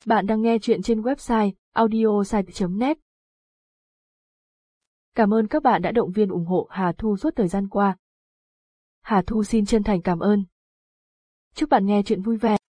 Bạn đang nghe chuyện trên website audiosite.net. Cảm ơn các bạn đã động viên ủng hộ Hà Thu suốt thời gian qua. Hà Thu xin chân thành cảm ơn. Chúc bạn nghe chuyện vui vẻ.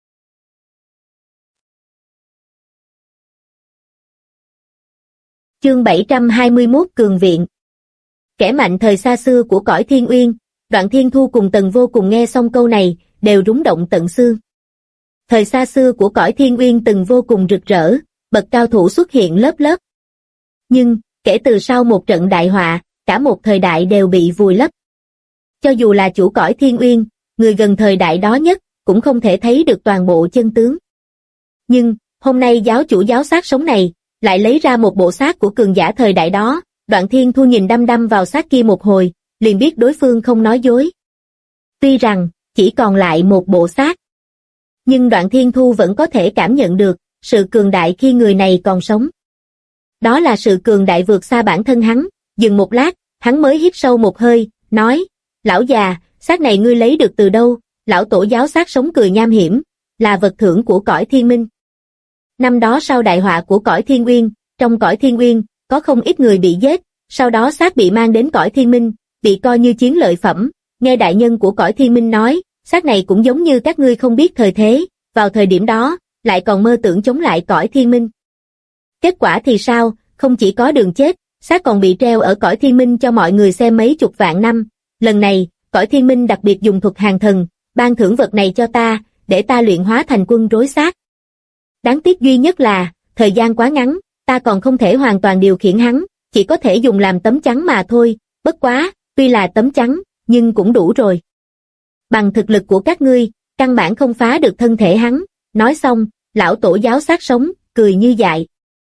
Chương 721 Cường Viện. Kẻ mạnh thời xa xưa của cõi Thiên Uyên, Đoạn Thiên Thu cùng Tần Vô Cùng nghe xong câu này, đều rúng động tận xương. Thời xa xưa của cõi Thiên Uyên từng vô cùng rực rỡ, bậc cao thủ xuất hiện lớp lớp. Nhưng, kể từ sau một trận đại họa, cả một thời đại đều bị vùi lấp. Cho dù là chủ cõi Thiên Uyên, người gần thời đại đó nhất, cũng không thể thấy được toàn bộ chân tướng. Nhưng, hôm nay giáo chủ giáo xác sống này, lại lấy ra một bộ xác của cường giả thời đại đó. Đoạn Thiên Thu nhìn đăm đăm vào xác kia một hồi, liền biết đối phương không nói dối. Tuy rằng, chỉ còn lại một bộ xác, nhưng Đoạn Thiên Thu vẫn có thể cảm nhận được sự cường đại khi người này còn sống. Đó là sự cường đại vượt xa bản thân hắn. Dừng một lát, hắn mới hít sâu một hơi, nói: Lão già, xác này ngươi lấy được từ đâu? Lão tổ giáo xác sống cười nham hiểm, là vật thưởng của cõi Thiên Minh. Năm đó sau đại họa của cõi Thiên Uyên, trong cõi Thiên Uyên có không ít người bị giết, sau đó xác bị mang đến cõi Thiên Minh, bị coi như chiến lợi phẩm. Nghe đại nhân của cõi Thiên Minh nói, xác này cũng giống như các ngươi không biết thời thế, vào thời điểm đó, lại còn mơ tưởng chống lại cõi Thiên Minh. Kết quả thì sao, không chỉ có đường chết, xác còn bị treo ở cõi Thiên Minh cho mọi người xem mấy chục vạn năm. Lần này, cõi Thiên Minh đặc biệt dùng thuật hàng thần, ban thưởng vật này cho ta, để ta luyện hóa thành quân rối xác. Đáng tiếc duy nhất là, thời gian quá ngắn, ta còn không thể hoàn toàn điều khiển hắn, chỉ có thể dùng làm tấm chắn mà thôi. Bất quá, tuy là tấm chắn, nhưng cũng đủ rồi. Bằng thực lực của các ngươi, căn bản không phá được thân thể hắn. Nói xong, lão tổ giáo xác sống, cười như dại.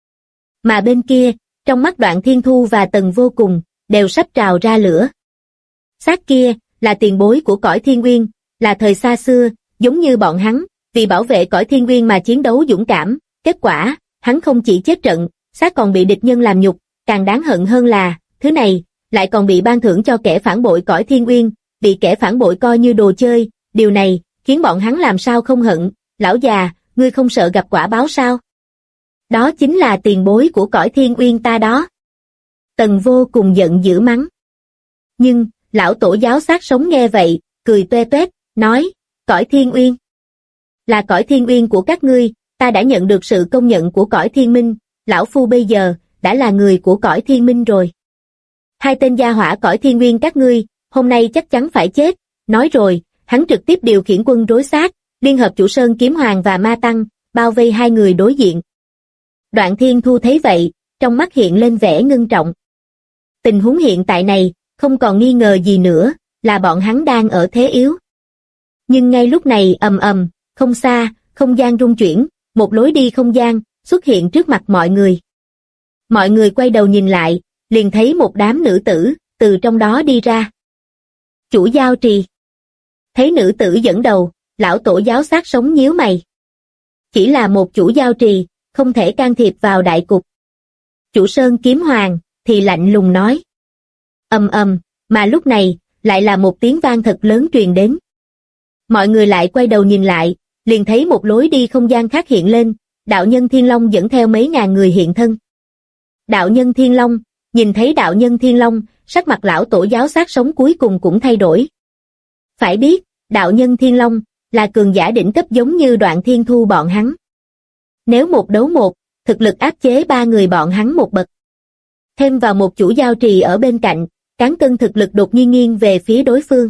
Mà bên kia, trong mắt Đoạn Thiên Thu và Tần Vô Cùng, đều sắp trào ra lửa. Xác kia, là tiền bối của cõi Thiên Uyên, là thời xa xưa, giống như bọn hắn, vì bảo vệ cõi Thiên Uyên mà chiến đấu dũng cảm. Kết quả, hắn không chỉ chết trận, xác còn bị địch nhân làm nhục. Càng đáng hận hơn là, thứ này, lại còn bị ban thưởng cho kẻ phản bội cõi Thiên Uyên, bị kẻ phản bội coi như đồ chơi. Điều này, khiến bọn hắn làm sao không hận. Lão già, ngươi không sợ gặp quả báo sao? Đó chính là tiền bối của cõi Thiên Uyên ta đó. Tần Vô Cùng giận dữ mắng. Nhưng, lão tổ giáo xác sống nghe vậy, cười toe toét, nói: Cõi Thiên Uyên là cõi Thiên Uyên của các ngươi, ta đã nhận được sự công nhận của cõi Thiên Minh, lão phu bây giờ đã là người của cõi Thiên Minh rồi. Hai tên gia hỏa cõi Thiên Uyên các ngươi, hôm nay chắc chắn phải chết. Nói rồi, hắn trực tiếp điều khiển quân rối xác, liên hợp Chủ Sơn Kiếm Hoàng và Ma Tăng, bao vây hai người đối diện. Đoạn Thiên Thu thấy vậy, trong mắt hiện lên vẻ ngưng trọng. Tình huống hiện tại này, không còn nghi ngờ gì nữa, là bọn hắn đang ở thế yếu. Nhưng ngay lúc này ầm ầm, không xa, không gian rung chuyển, một lối đi không gian xuất hiện trước mặt mọi người. Mọi người quay đầu nhìn lại, liền thấy một đám nữ tử từ trong đó đi ra. Chủ giao trì. Thấy nữ tử dẫn đầu, lão tổ giáo xác sống nhíu mày. Chỉ là một chủ giao trì, không thể can thiệp vào đại cục. Chủ Sơn Kiếm Hoàng thì lạnh lùng nói. Ầm ầm, mà lúc này lại là một tiếng vang thật lớn truyền đến. Mọi người lại quay đầu nhìn lại, liền thấy một lối đi không gian khác hiện lên, đạo nhân Thiên Long dẫn theo mấy ngàn người hiện thân. Đạo nhân Thiên Long, nhìn thấy đạo nhân Thiên Long, sắc mặt lão tổ giáo xác sống cuối cùng cũng thay đổi. Phải biết, đạo nhân Thiên Long là cường giả đỉnh cấp giống như Đoạn Thiên Thu bọn hắn. Nếu một đấu một, thực lực áp chế ba người bọn hắn một bậc. Thêm vào một chủ giao trì ở bên cạnh, cán cân thực lực đột nhiên nghiêng về phía đối phương.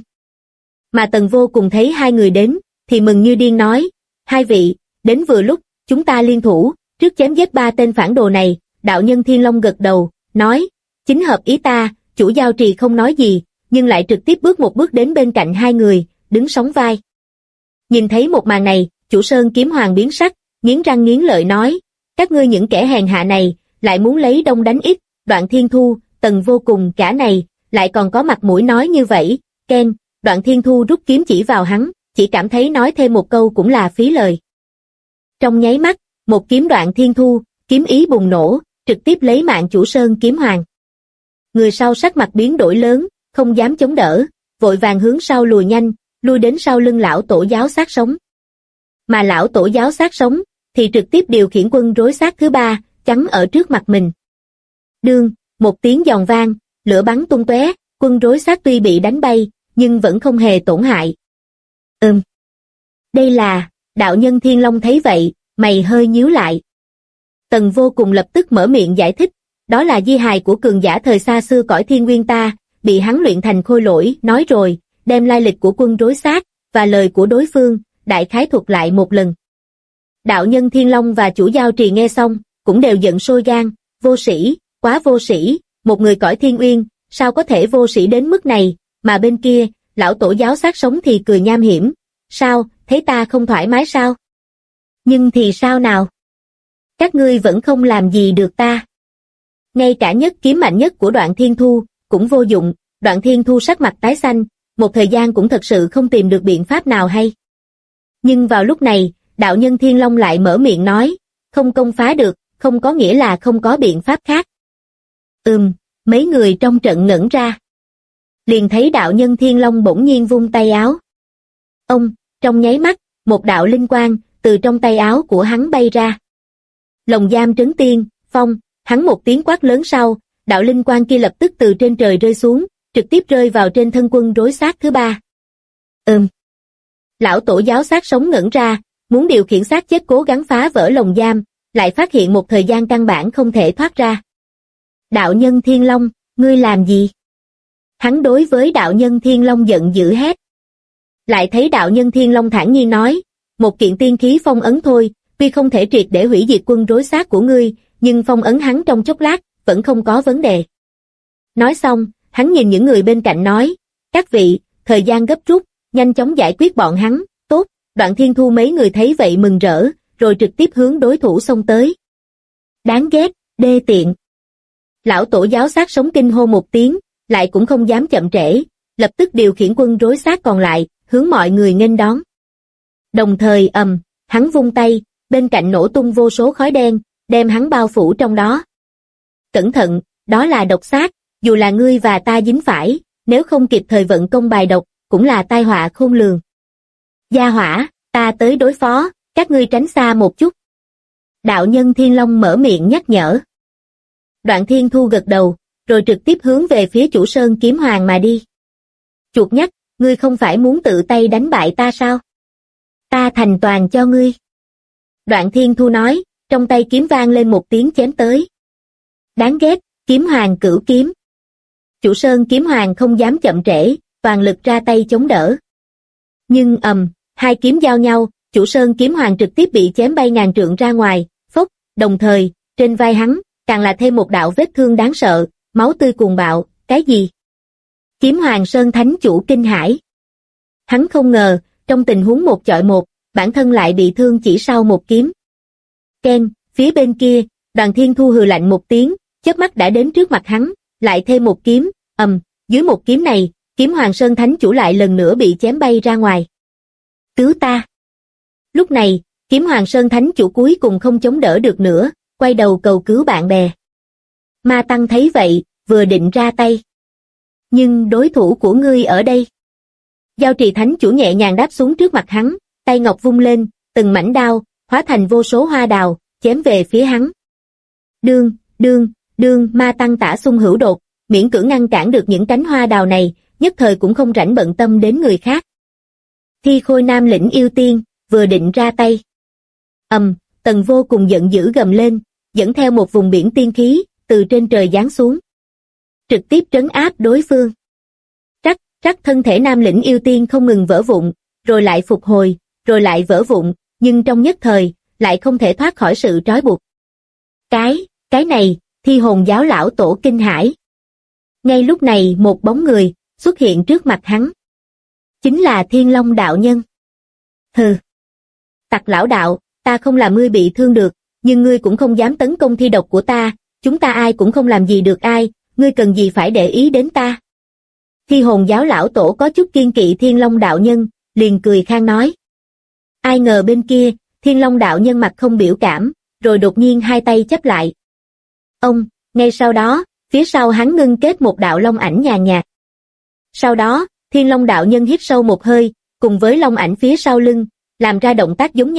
Mà Tần Vô Cùng thấy hai người đến, thì mừng như điên nói: Hai vị, đến vừa lúc, chúng ta liên thủ, trước chém giết ba tên phản đồ này. Đạo nhân Thiên Long gật đầu, nói: Chính hợp ý ta. Chủ giao trì không nói gì, nhưng lại trực tiếp bước một bước đến bên cạnh hai người, đứng sóng vai. Nhìn thấy một màn này, Chủ Sơn Kiếm Hoàng biến sắc, nghiến răng nghiến lợi nói: Các ngươi những kẻ hèn hạ này, lại muốn lấy đông đánh ít. Đoạn Thiên Thu, Tần Vô Cùng cả này, lại còn có mặt mũi nói như vậy. Ken, Đoạn Thiên Thu rút kiếm chỉ vào hắn, chỉ cảm thấy nói thêm một câu cũng là phí lời. Trong nháy mắt, một kiếm Đoạn Thiên Thu, kiếm ý bùng nổ, trực tiếp lấy mạng Chủ Sơn Kiếm Hoàng. Người sau sắc mặt biến đổi lớn, không dám chống đỡ, vội vàng hướng sau lùi nhanh, lui đến sau lưng lão tổ giáo xác sống. Mà lão tổ giáo xác sống, thì trực tiếp điều khiển quân rối xác thứ ba, chắn ở trước mặt mình. Đương, một tiếng giòn vang, lửa bắn tung tóe, quân rối xác tuy bị đánh bay, nhưng vẫn không hề tổn hại. Đây là, đạo nhân Thiên Long thấy vậy, mày hơi nhíu lại. Tần Vô Cùng lập tức mở miệng giải thích, đó là di hài của cường giả thời xa xưa cõi Thiên Nguyên ta, bị hắn luyện thành khôi lỗi, nói rồi, đem lai lịch của quân rối xác, và lời của đối phương, đại khái thuật lại một lần. Đạo nhân Thiên Long và chủ giao trì nghe xong, cũng đều giận sôi gan, vô sĩ, quá vô sĩ, một người cõi Thiên Uyên, sao có thể vô sĩ đến mức này, mà bên kia, lão tổ giáo xác sống thì cười nham hiểm, sao, thấy ta không thoải mái sao? Nhưng thì sao nào? Các ngươi vẫn không làm gì được ta. Ngay cả nhất kiếm mạnh nhất của Đoạn Thiên Thu, cũng vô dụng, Đoạn Thiên Thu sắc mặt tái xanh, một thời gian cũng thật sự không tìm được biện pháp nào hay. Nhưng vào lúc này, đạo nhân Thiên Long lại mở miệng nói, không công phá được, không có nghĩa là không có biện pháp khác. Mấy người trong trận ngẩn ra. Liền thấy đạo nhân Thiên Long bỗng nhiên vung tay áo. Trong nháy mắt, một đạo linh quang, từ trong tay áo của hắn bay ra. Lồng giam trấn tiên, phong, hắn một tiếng quát lớn sau, đạo linh quang kia lập tức từ trên trời rơi xuống, trực tiếp rơi vào trên thân quân rối xác thứ ba. Lão tổ giáo xác sống ngẩn ra, muốn điều khiển xác chết cố gắng phá vỡ lồng giam, lại phát hiện một thời gian căn bản không thể thoát ra. Đạo nhân Thiên Long, ngươi làm gì? Hắn đối với đạo nhân Thiên Long giận dữ hét. Lại thấy đạo nhân Thiên Long thản nhiên nói, một kiện tiên khí phong ấn thôi, tuy không thể triệt để hủy diệt quân rối xác của ngươi, nhưng phong ấn hắn trong chốc lát, vẫn không có vấn đề. Nói xong, hắn nhìn những người bên cạnh nói, các vị, thời gian gấp rút, nhanh chóng giải quyết bọn hắn, tốt, Đoạn Thiên Thu mấy người thấy vậy mừng rỡ, rồi trực tiếp hướng đối thủ xông tới. Đáng ghét, đê tiện. Lão tổ giáo xác sống kinh hô một tiếng, lại cũng không dám chậm trễ, lập tức điều khiển quân rối xác còn lại, hướng mọi người nghênh đón. Đồng thời hắn vung tay, bên cạnh nổ tung vô số khói đen, đem hắn bao phủ trong đó. Cẩn thận, đó là độc xác, dù là ngươi và ta dính phải, nếu không kịp thời vận công bài độc, cũng là tai họa khôn lường. Gia hỏa, ta tới đối phó, các ngươi tránh xa một chút. Đạo nhân Thiên Long mở miệng nhắc nhở. Đoạn Thiên Thu gật đầu, rồi trực tiếp hướng về phía chủ sơn kiếm hoàng mà đi. Chuột nhắt, ngươi không phải muốn tự tay đánh bại ta sao? Ta thành toàn cho ngươi. Đoạn Thiên Thu nói, trong tay kiếm vang lên một tiếng chém tới. Đáng ghét, kiếm hoàng cửu kiếm. Chủ sơn kiếm hoàng không dám chậm trễ, toàn lực ra tay chống đỡ. Nhưng hai kiếm giao nhau, chủ sơn kiếm hoàng trực tiếp bị chém bay ngàn trượng ra ngoài, phốc, đồng thời, trên vai hắn, càng là thêm một đạo vết thương đáng sợ, máu tươi cuồng bạo, cái gì? Kiếm hoàng sơn thánh chủ kinh hãi. Hắn không ngờ, trong tình huống một chọi một, bản thân lại bị thương chỉ sau một kiếm. Ken, phía bên kia, Đoàn Thiên Thu hừ lạnh một tiếng, chớp mắt đã đến trước mặt hắn, lại thêm một kiếm, dưới một kiếm này, kiếm hoàng sơn thánh chủ lại lần nữa bị chém bay ra ngoài. Cứu ta! Lúc này, kiếm hoàng sơn thánh chủ cuối cùng không chống đỡ được nữa, quay đầu cầu cứu bạn bè. Ma Tăng thấy vậy, vừa định ra tay. Nhưng đối thủ của ngươi ở đây. Giao trì thánh chủ nhẹ nhàng đáp xuống trước mặt hắn, tay ngọc vung lên, từng mảnh đao, hóa thành vô số hoa đào, chém về phía hắn. Đương, Ma Tăng tả xung hữu đột, miễn cưỡng ngăn cản được những cánh hoa đào này, nhất thời cũng không rảnh bận tâm đến người khác. Thi Khôi Nam lĩnh yêu tiên, vừa định ra tay. Tần Vô Cùng giận dữ gầm lên, dẫn theo một vùng biển tiên khí, từ trên trời giáng xuống. Trực tiếp trấn áp đối phương. Trắc thân thể Nam lĩnh yêu tiên không ngừng vỡ vụn, rồi lại phục hồi, rồi lại vỡ vụn, nhưng trong nhất thời, lại không thể thoát khỏi sự trói buộc. Cái này, Thi Hồn giáo lão tổ kinh hãi. Ngay lúc này một bóng người, xuất hiện trước mặt hắn. Chính là Thiên Long đạo nhân. Hừ. Tặc lão đạo, ta không làm ngươi bị thương được, nhưng ngươi cũng không dám tấn công thi độc của ta, chúng ta ai cũng không làm gì được ai, ngươi cần gì phải để ý đến ta. Thi Hồn giáo lão tổ có chút kiên kỵ Thiên Long đạo nhân, liền cười khang nói. Ai ngờ bên kia, Thiên Long đạo nhân mặt không biểu cảm, rồi đột nhiên hai tay chắp lại. Ngay sau đó, phía sau hắn ngưng kết một đạo long ảnh nhàn nhạt. Sau đó, Thiên Long đạo nhân hít sâu một hơi, cùng với long ảnh phía sau lưng, làm ra động tác giống nhau,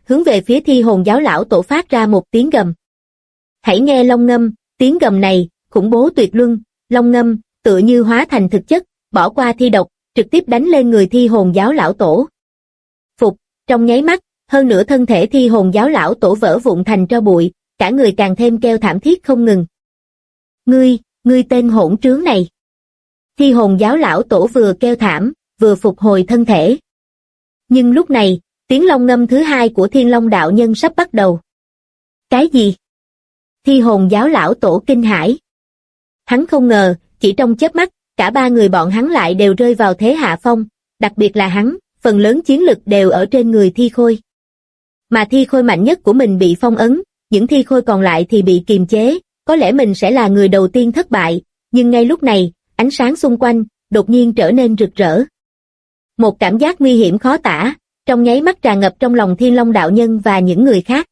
hướng về phía Thi Hồn giáo lão tổ phát ra một tiếng gầm. Hãy nghe long ngâm, tiếng gầm này, khủng bố tuyệt luân, long ngâm, tựa như hóa thành thực chất, bỏ qua thi độc, trực tiếp đánh lên người Thi Hồn giáo lão tổ. Phục, trong nháy mắt, hơn nửa thân thể Thi Hồn giáo lão tổ vỡ vụn thành tro bụi, cả người càng thêm kêu thảm thiết không ngừng. Ngươi tên hỗn trướng này. Thi Hồn giáo lão tổ vừa kêu thảm, vừa phục hồi thân thể. Nhưng lúc này, tiếng long ngâm thứ hai của Thiên Long đạo nhân sắp bắt đầu. Cái gì? Thi Hồn giáo lão tổ kinh hãi. Hắn không ngờ, chỉ trong chớp mắt, cả ba người bọn hắn lại đều rơi vào thế hạ phong, đặc biệt là hắn, phần lớn chiến lực đều ở trên người Thi Khôi. Mà Thi Khôi mạnh nhất của mình bị phong ấn, những Thi Khôi còn lại thì bị kiềm chế, có lẽ mình sẽ là người đầu tiên thất bại, nhưng ngay lúc này, ánh sáng xung quanh, đột nhiên trở nên rực rỡ. Một cảm giác nguy hiểm khó tả, trong nháy mắt tràn ngập trong lòng Thiên Long đạo nhân và những người khác.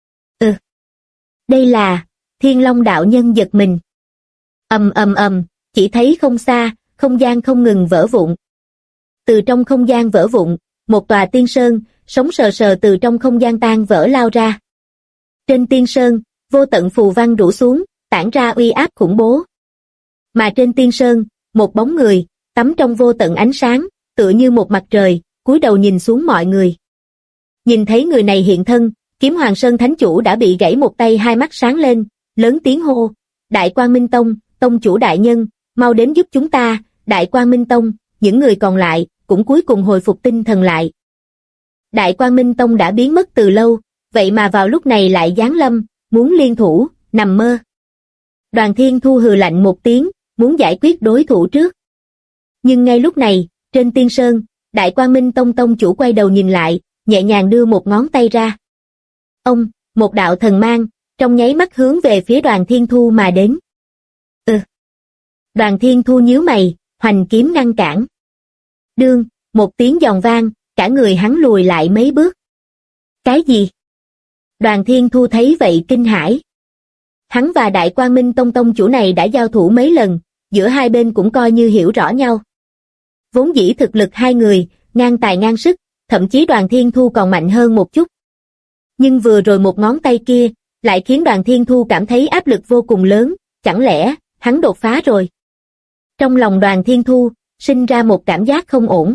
Đây là, Thiên Long đạo nhân giật mình. Ầm, chỉ thấy không xa, không gian không ngừng vỡ vụn. Từ trong không gian vỡ vụn, một tòa tiên sơn, sống sờ sờ từ trong không gian tan vỡ lao ra. Trên tiên sơn, vô tận phù văn rủ xuống, tản ra uy áp khủng bố. Mà trên tiên sơn, một bóng người, tắm trong vô tận ánh sáng, tựa như một mặt trời, cúi đầu nhìn xuống mọi người. Nhìn thấy người này hiện thân, Kiếm Hoàng Sơn Thánh Chủ đã bị gãy một tay, hai mắt sáng lên, lớn tiếng hô, Đại Quang Minh Tông, Tông Chủ đại nhân, mau đến giúp chúng ta, Đại Quang Minh Tông, những người còn lại, cũng cuối cùng hồi phục tinh thần lại. Đại Quang Minh Tông đã biến mất từ lâu, vậy mà vào lúc này lại giáng lâm, muốn liên thủ, nằm mơ. Đoàn Thiên Thu hừ lạnh một tiếng, muốn giải quyết đối thủ trước. Nhưng ngay lúc này, trên tiên sơn, Đại Quang Minh Tông Tông Chủ quay đầu nhìn lại, nhẹ nhàng đưa một ngón tay ra. Một đạo thần mang, trong nháy mắt hướng về phía Đoàn Thiên Thu mà đến. Đoàn Thiên Thu nhíu mày, hoành kiếm ngăn cản. Đương, một tiếng giòn vang, cả người hắn lùi lại mấy bước. Cái gì? Đoàn Thiên Thu thấy vậy kinh hãi. Hắn và Đại Quang Minh Tông Tông Chủ này đã giao thủ mấy lần, giữa hai bên cũng coi như hiểu rõ nhau. Vốn dĩ thực lực hai người, ngang tài ngang sức, thậm chí Đoàn Thiên Thu còn mạnh hơn một chút. Nhưng vừa rồi một ngón tay kia, lại khiến Đoàn Thiên Thu cảm thấy áp lực vô cùng lớn, chẳng lẽ, hắn đột phá rồi? Trong lòng Đoàn Thiên Thu, sinh ra một cảm giác không ổn.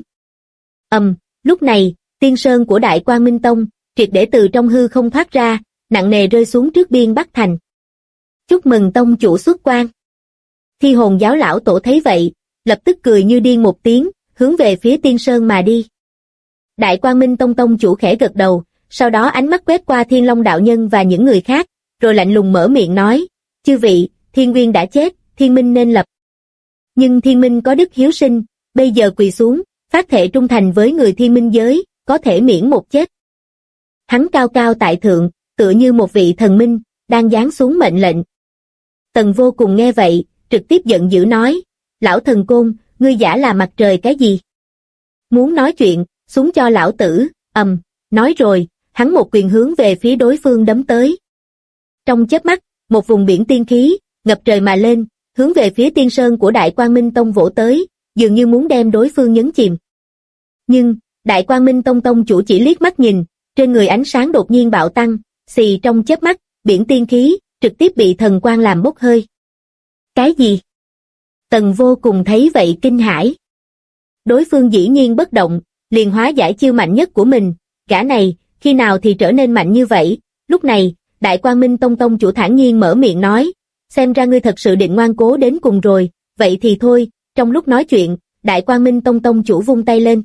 Lúc này, tiên sơn của Đại Quang Minh Tông, triệt để từ trong hư không thoát ra, nặng nề rơi xuống trước biên Bắc Thành. Chúc mừng Tông Chủ xuất quan. Thi Hồn giáo lão tổ thấy vậy, lập tức cười như điên một tiếng, hướng về phía tiên sơn mà đi. Đại Quang Minh Tông Tông Chủ khẽ gật đầu, sau đó ánh mắt quét qua Thiên Long đạo nhân và những người khác, rồi lạnh lùng mở miệng nói, chư vị, Thiên Nguyên đã chết, Thiên Minh nên lập. Nhưng Thiên Minh có đức hiếu sinh, bây giờ quỳ xuống, phát thệ trung thành với người Thiên Minh giới, có thể miễn một chết. Hắn cao cao tại thượng, tựa như một vị thần minh, đang giáng xuống mệnh lệnh. Tần Vô Cùng nghe vậy, trực tiếp giận dữ nói, lão thần côn, ngươi giả là mặt trời cái gì? Muốn nói chuyện, xuống cho lão tử, nói rồi, hắn một quyền hướng về phía đối phương đấm tới. Trong chớp mắt, một vùng biển tiên khí, ngập trời mà lên, hướng về phía tiên sơn của Đại Quang Minh Tông vỗ tới, dường như muốn đem đối phương nhấn chìm. Nhưng, Đại Quang Minh Tông Tông Chủ chỉ liếc mắt nhìn, trên người ánh sáng đột nhiên bạo tăng, xì trong chớp mắt, biển tiên khí, trực tiếp bị thần quang làm bốc hơi. Cái gì? Tần Vô Cùng thấy vậy kinh hãi. Đối phương dĩ nhiên bất động, liền hóa giải chiêu mạnh nhất của mình, gã này, khi nào thì trở nên mạnh như vậy? Lúc này, Đại Quang Minh Tông Tông Chủ thản nhiên mở miệng nói, xem ra ngươi thật sự định ngoan cố đến cùng rồi, vậy thì thôi. Trong lúc nói chuyện, Đại Quang Minh Tông Tông Chủ vung tay lên.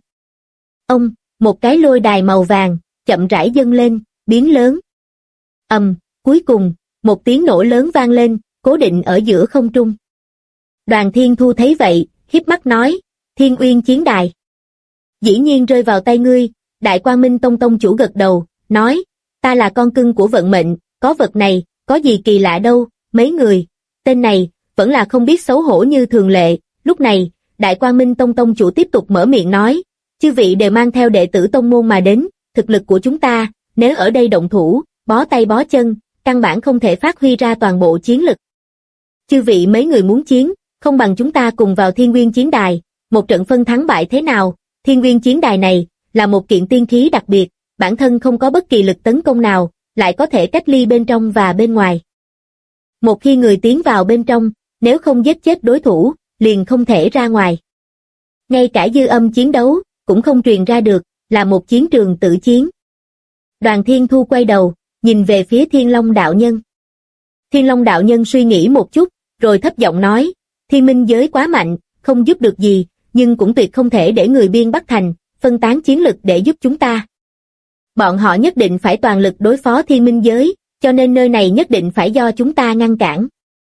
Một cái lôi đài màu vàng, chậm rãi dâng lên, biến lớn. Cuối cùng, một tiếng nổ lớn vang lên, cố định ở giữa không trung. Đoàn Thiên Thu thấy vậy, híp mắt nói, Thiên Uyên chiến đài. Dĩ nhiên rơi vào tay ngươi. Đại Quang Minh Tông Tông Chủ gật đầu, nói, ta là con cưng của vận mệnh, có vật này, có gì kỳ lạ đâu, mấy người, tên này, vẫn là không biết xấu hổ như thường lệ. Lúc này, Đại Quang Minh Tông Tông Chủ tiếp tục mở miệng nói, chư vị đều mang theo đệ tử tông môn mà đến, thực lực của chúng ta, nếu ở đây động thủ, bó tay bó chân, căn bản không thể phát huy ra toàn bộ chiến lực. Chư vị mấy người muốn chiến, không bằng chúng ta cùng vào Thiên Nguyên chiến đài, một trận phân thắng bại thế nào? Thiên Nguyên chiến đài này, là một kiện tiên khí đặc biệt, bản thân không có bất kỳ lực tấn công nào, lại có thể cách ly bên trong và bên ngoài. Một khi người tiến vào bên trong, nếu không giết chết đối thủ, liền không thể ra ngoài. Ngay cả dư âm chiến đấu, cũng không truyền ra được, là một chiến trường tử chiến. Đoàn Thiên Thu quay đầu, nhìn về phía Thiên Long đạo nhân. Thiên Long đạo nhân suy nghĩ một chút, rồi thấp giọng nói, Thiên Minh giới quá mạnh, không giúp được gì, nhưng cũng tuyệt không thể để người Biên Bắc Thành phân tán chiến lực để giúp chúng ta. Bọn họ nhất định phải toàn lực đối phó Thiên Minh giới, cho nên nơi này nhất định phải do chúng ta ngăn cản.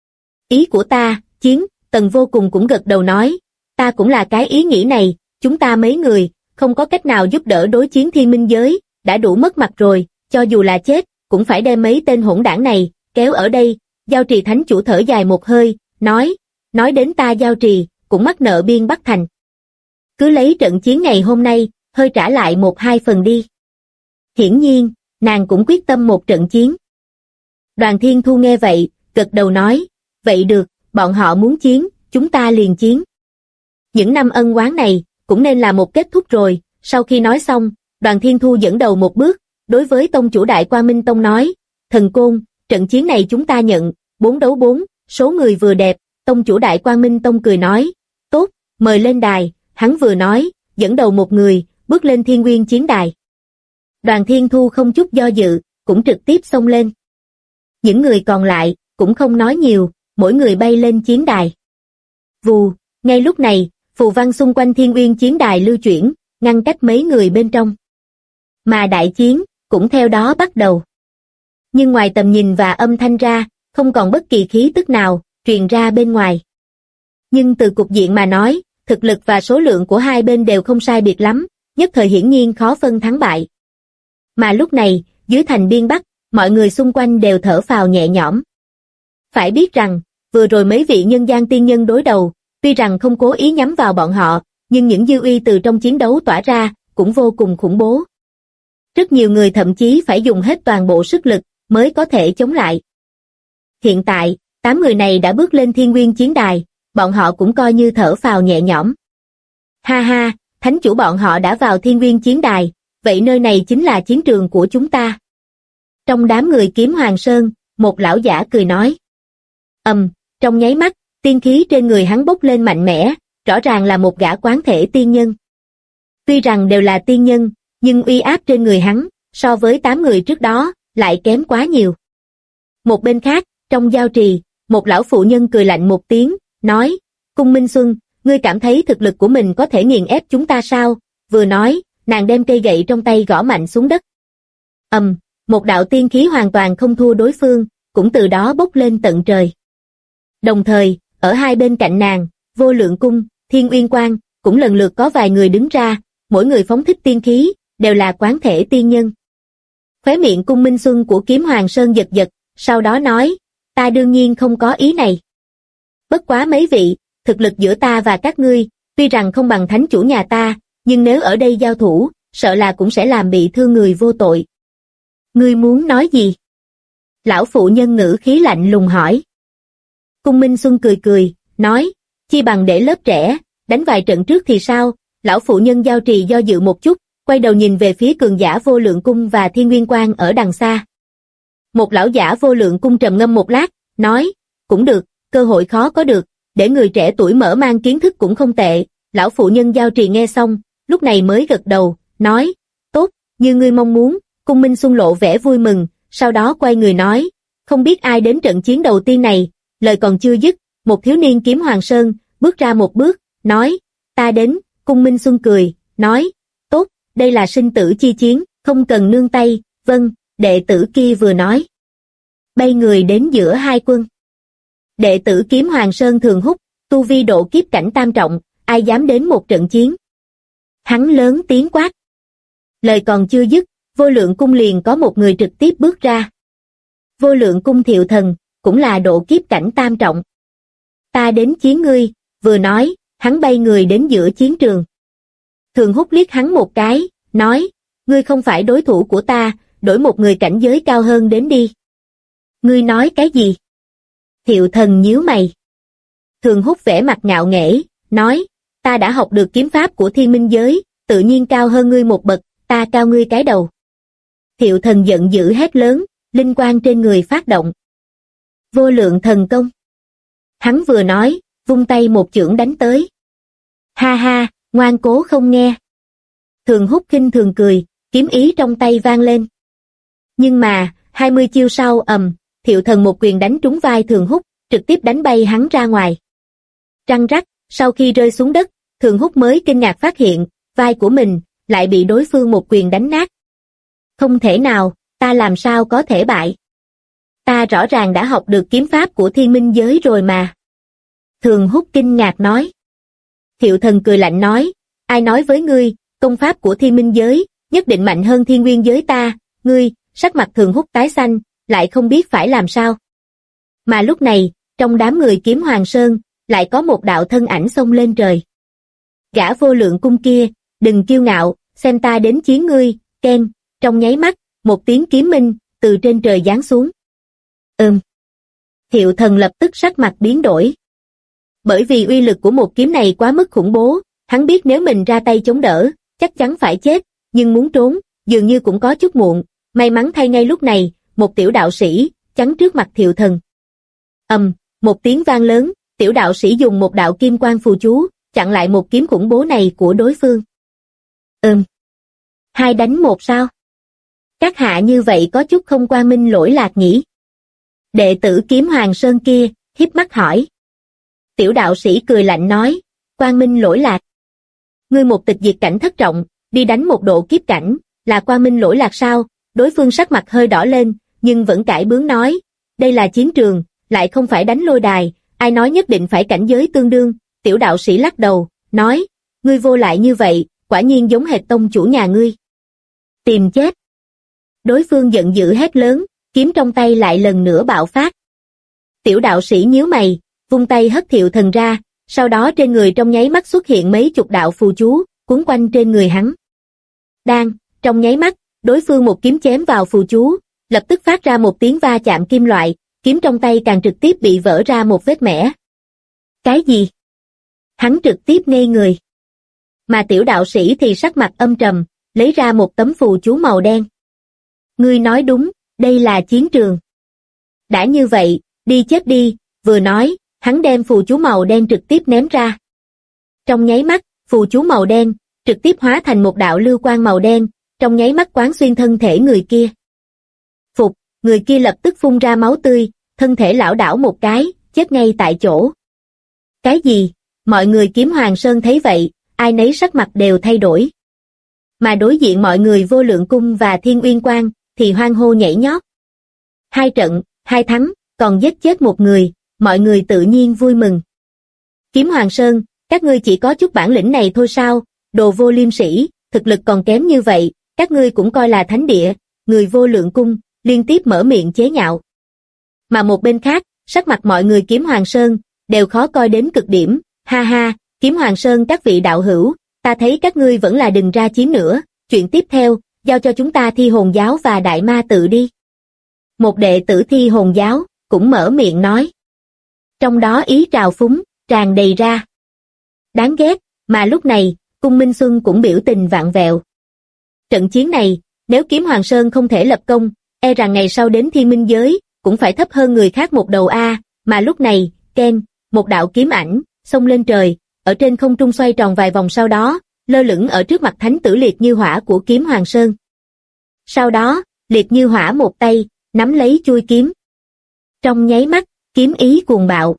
Ý của ta, chiến, Tần Vô Cùng cũng gật đầu nói, ta cũng là cái ý nghĩ này, chúng ta mấy người, không có cách nào giúp đỡ đối chiến Thiên Minh giới, đã đủ mất mặt rồi, cho dù là chết, cũng phải đem mấy tên hỗn đảng này kéo ở đây. Giao Trì Thánh Chủ thở dài một hơi, nói đến ta Giao Trì, cũng mắc nợ Biên Bắc Thành. Cứ lấy trận chiến ngày hôm nay, hơi trả lại 1-2 phần đi. Hiển nhiên, nàng cũng quyết tâm một trận chiến. Đoàn Thiên Thu nghe vậy, gật đầu nói, vậy được, bọn họ muốn chiến, chúng ta liền chiến. Những năm ân oán này, cũng nên là một kết thúc rồi. Sau khi nói xong, Đoàn Thiên Thu dẫn đầu một bước, đối với tông chủ Đại Quang Minh Tông nói, Thần Côn, trận chiến này chúng ta nhận, 4 đấu 4, số người vừa đẹp. Tông chủ Đại Quang Minh Tông cười nói, tốt, mời lên đài. Hắn vừa nói, dẫn đầu một người, bước lên Thiên Nguyên chiến đài. Đoàn Thiên Thu không chút do dự, cũng trực tiếp xông lên. Những người còn lại, cũng không nói nhiều, mỗi người bay lên chiến đài. Vù, ngay lúc này, phù văn xung quanh Thiên Nguyên chiến đài lưu chuyển, ngăn cách mấy người bên trong. Mà đại chiến, cũng theo đó bắt đầu. Nhưng ngoài tầm nhìn và âm thanh ra, không còn bất kỳ khí tức nào, truyền ra bên ngoài. Nhưng từ cục diện mà nói, thực lực và số lượng của hai bên đều không sai biệt lắm, nhất thời hiển nhiên khó phân thắng bại. Mà lúc này, dưới thành Biên Bắc, mọi người xung quanh đều thở phào nhẹ nhõm. Phải biết rằng, vừa rồi mấy vị nhân gian tiên nhân đối đầu, tuy rằng không cố ý nhắm vào bọn họ, nhưng những dư uy từ trong chiến đấu tỏa ra, cũng vô cùng khủng bố. Rất nhiều người thậm chí phải dùng hết toàn bộ sức lực, mới có thể chống lại. Hiện tại, 8 người này đã bước lên Thiên Nguyên chiến đài, bọn họ cũng coi như thở phào nhẹ nhõm. Ha ha, thánh chủ bọn họ đã vào Thiên Nguyên chiến đài, vậy nơi này chính là chiến trường của chúng ta. Trong đám người Kiếm Hoàng Sơn, một lão giả cười nói. Trong nháy mắt, tiên khí trên người hắn bốc lên mạnh mẽ, rõ ràng là một gã quán thể tiên nhân. Tuy rằng đều là tiên nhân, nhưng uy áp trên người hắn, so với 8 người trước đó, lại kém quá nhiều. Một bên khác, trong giao trì, một lão phụ nhân cười lạnh một tiếng, nói, Cung Minh Xuân, ngươi cảm thấy thực lực của mình có thể nghiền ép chúng ta sao? Vừa nói, nàng đem cây gậy trong tay gõ mạnh xuống đất. Một đạo tiên khí hoàn toàn không thua đối phương, cũng từ đó bốc lên tận trời. Đồng thời, ở hai bên cạnh nàng, Vô Lượng Cung, Thiên Uyên Quang, cũng lần lượt có vài người đứng ra, mỗi người phóng thích tiên khí, đều là quán thể tiên nhân. Khóe miệng Cung Minh Xuân của Kiếm Hoàng Sơn giật giật, sau đó nói, ta đương nhiên không có ý này. Bất quá mấy vị, thực lực giữa ta và các ngươi, tuy rằng không bằng thánh chủ nhà ta, nhưng nếu ở đây giao thủ, sợ là cũng sẽ làm bị thương người vô tội. Ngươi muốn nói gì? Lão phụ nhân ngữ khí lạnh lùng hỏi. Cung Minh Xuân cười cười, nói, chi bằng để lớp trẻ, đánh vài trận trước thì sao? Lão phụ nhân giao trì do dự một chút, quay đầu nhìn về phía cường giả Vô Lượng Cung và Thiên Nguyên Quang ở đằng xa. Một lão giả Vô Lượng Cung trầm ngâm một lát, nói, cũng được, cơ hội khó có được, để người trẻ tuổi mở mang kiến thức cũng không tệ. Lão phụ nhân giao trì nghe xong, lúc này mới gật đầu, nói, tốt, như ngươi mong muốn. Cung Minh Xuân lộ vẻ vui mừng, sau đó quay người nói, không biết ai đến trận chiến đầu tiên này. Lời còn chưa dứt, một thiếu niên Kiếm Hoàng Sơn bước ra một bước, nói, ta đến. Cung Minh Xuân cười, nói, tốt, đây là sinh tử chi chiến, không cần nương tay. Vâng, đệ tử kia vừa nói, bay người đến giữa hai quân. Đệ tử Kiếm Hoàng Sơn Thường Húc, tu vi độ kiếp cảnh tam trọng, ai dám đến một trận chiến? Hắn lớn tiếng quát. Lời còn chưa dứt, Vô Lượng Cung liền có một người trực tiếp bước ra. Vô Lượng Cung Thiệu Thần, cũng là độ kiếp cảnh tam trọng. Ta đến chiến ngươi. Vừa nói, hắn bay người đến giữa chiến trường. Thường Húc liếc hắn một cái, nói, ngươi không phải đối thủ của ta, đổi một người cảnh giới cao hơn đến đi. Ngươi nói cái gì? Thiệu Thần nhíu mày. Thường Húc vẻ mặt ngạo nghễ, nói, ta đã học được kiếm pháp của Thiên Minh giới, tự nhiên cao hơn ngươi một bậc, ta cao ngươi cái đầu. Thiệu Thần giận dữ hét lớn, linh quang trên người phát động. Vô lượng thần công. Hắn vừa nói, vung tay một chưởng đánh tới. Ha ha, ngoan cố không nghe. Thường Húc khinh thường cười, kiếm ý trong tay vang lên. Nhưng mà, 20 chiêu sau Thiệu Thần một quyền đánh trúng vai Thường Húc, trực tiếp đánh bay hắn ra ngoài. Răng rắc, sau khi rơi xuống đất, Thường Húc mới kinh ngạc phát hiện, vai của mình lại bị đối phương một quyền đánh nát. Không thể nào, ta làm sao có thể bại? Ta rõ ràng đã học được kiếm pháp của Thiên Minh giới rồi mà. Thường Húc kinh ngạc nói. Thiệu Thần cười lạnh nói, ai nói với ngươi, công pháp của Thiên Minh giới, nhất định mạnh hơn Thiên Nguyên giới ta, ngươi, sắc mặt Thường Húc tái xanh, lại không biết phải làm sao. Mà lúc này, trong đám người Kiếm Hoàng Sơn, lại có một đạo thân ảnh xông lên trời. Gã Vô Lượng Cung kia, đừng kiêu ngạo, xem ta đến chiến ngươi, keng, trong nháy mắt, một tiếng kiếm minh, từ trên trời giáng xuống. Thiệu Thần lập tức sắc mặt biến đổi. Bởi vì uy lực của một kiếm này quá mức khủng bố, hắn biết nếu mình ra tay chống đỡ, chắc chắn phải chết, nhưng muốn trốn, dường như cũng có chút muộn, may mắn thay ngay lúc này, một tiểu đạo sĩ, chắn trước mặt Thiệu Thần. Một tiếng vang lớn, tiểu đạo sĩ dùng một đạo kim quang phù chú, chặn lại một kiếm khủng bố này của đối phương. 2 đánh 1 sao? Các hạ như vậy có chút không quang minh lỗi lạc nhỉ? Đệ tử Kiếm Hoàng Sơn kia, híp mắt hỏi. Tiểu đạo sĩ cười lạnh nói, quang minh lỗi lạc. Ngươi một tịch diệt cảnh thất trọng, đi đánh một độ kiếp cảnh, là quang minh lỗi lạc sao? Đối phương sắc mặt hơi đỏ lên, nhưng vẫn cãi bướng nói, đây là chiến trường, lại không phải đánh lôi đài, ai nói nhất định phải cảnh giới tương đương. Tiểu đạo sĩ lắc đầu, nói, ngươi vô lại như vậy, quả nhiên giống hệt tông chủ nhà ngươi. Tìm chết. Đối phương giận dữ hét lớn, kiếm trong tay lại lần nữa bạo phát. Tiểu đạo sĩ nhíu mày, vung tay hất Thiệu Thần ra, sau đó trên người trong nháy mắt xuất hiện mấy chục đạo phù chú, cuốn quanh trên người hắn. Đang, trong nháy mắt, đối phương một kiếm chém vào phù chú, lập tức phát ra một tiếng va chạm kim loại, kiếm trong tay càng trực tiếp bị vỡ ra một vết mẻ. Cái gì? Hắn trực tiếp ngây người. Mà tiểu đạo sĩ thì sắc mặt âm trầm, lấy ra một tấm phù chú màu đen. Ngươi nói đúng, đây là chiến trường. Đã như vậy, đi chết đi, vừa nói, hắn đem phù chú màu đen trực tiếp ném ra. Trong nháy mắt, phù chú màu đen, trực tiếp hóa thành một đạo lưu quang màu đen, trong nháy mắt quán xuyên thân thể người kia. Phục, người kia lập tức phun ra máu tươi, thân thể lảo đảo một cái, chết ngay tại chỗ. Cái gì? Mọi người Kiếm Hoàng Sơn thấy vậy, ai nấy sắc mặt đều thay đổi. Mà đối diện mọi người Vô Lượng Cung và Thiên Uyên Quang, thì hoan hô nhảy nhót. 2 trận, 2 thắng, còn giết chết một người, mọi người tự nhiên vui mừng. Kiếm Hoàng Sơn, các ngươi chỉ có chút bản lĩnh này thôi sao, đồ vô liêm sỉ, thực lực còn kém như vậy, các ngươi cũng coi là thánh địa, người Vô Lượng Cung, liên tiếp mở miệng chế nhạo. Mà một bên khác, sắc mặt mọi người Kiếm Hoàng Sơn, đều khó coi đến cực điểm, ha ha, Kiếm Hoàng Sơn các vị đạo hữu, ta thấy các ngươi vẫn là đừng ra chiến nữa, chuyện tiếp theo, giao cho chúng ta Thi Hồn giáo và Đại Ma tự đi. Một đệ tử Thi Hồn giáo, cũng mở miệng nói. Trong đó ý trào phúng, tràn đầy ra. Đáng ghét, mà lúc này, Cung Minh Xuân cũng biểu tình vạn vẹo. Trận chiến này, nếu Kiếm Hoàng Sơn không thể lập công, e rằng ngày sau đến Thiên Minh giới, cũng phải thấp hơn người khác một đầu A, mà lúc này, Ken, một đạo kiếm ảnh, xông lên trời, ở trên không trung xoay tròn vài vòng sau đó, lơ lửng ở trước mặt thánh tử Liệt Như Hỏa của Kiếm Hoàng Sơn. Sau đó, Liệt Như Hỏa một tay, nắm lấy chuôi kiếm. Trong nháy mắt, kiếm ý cuồng bạo.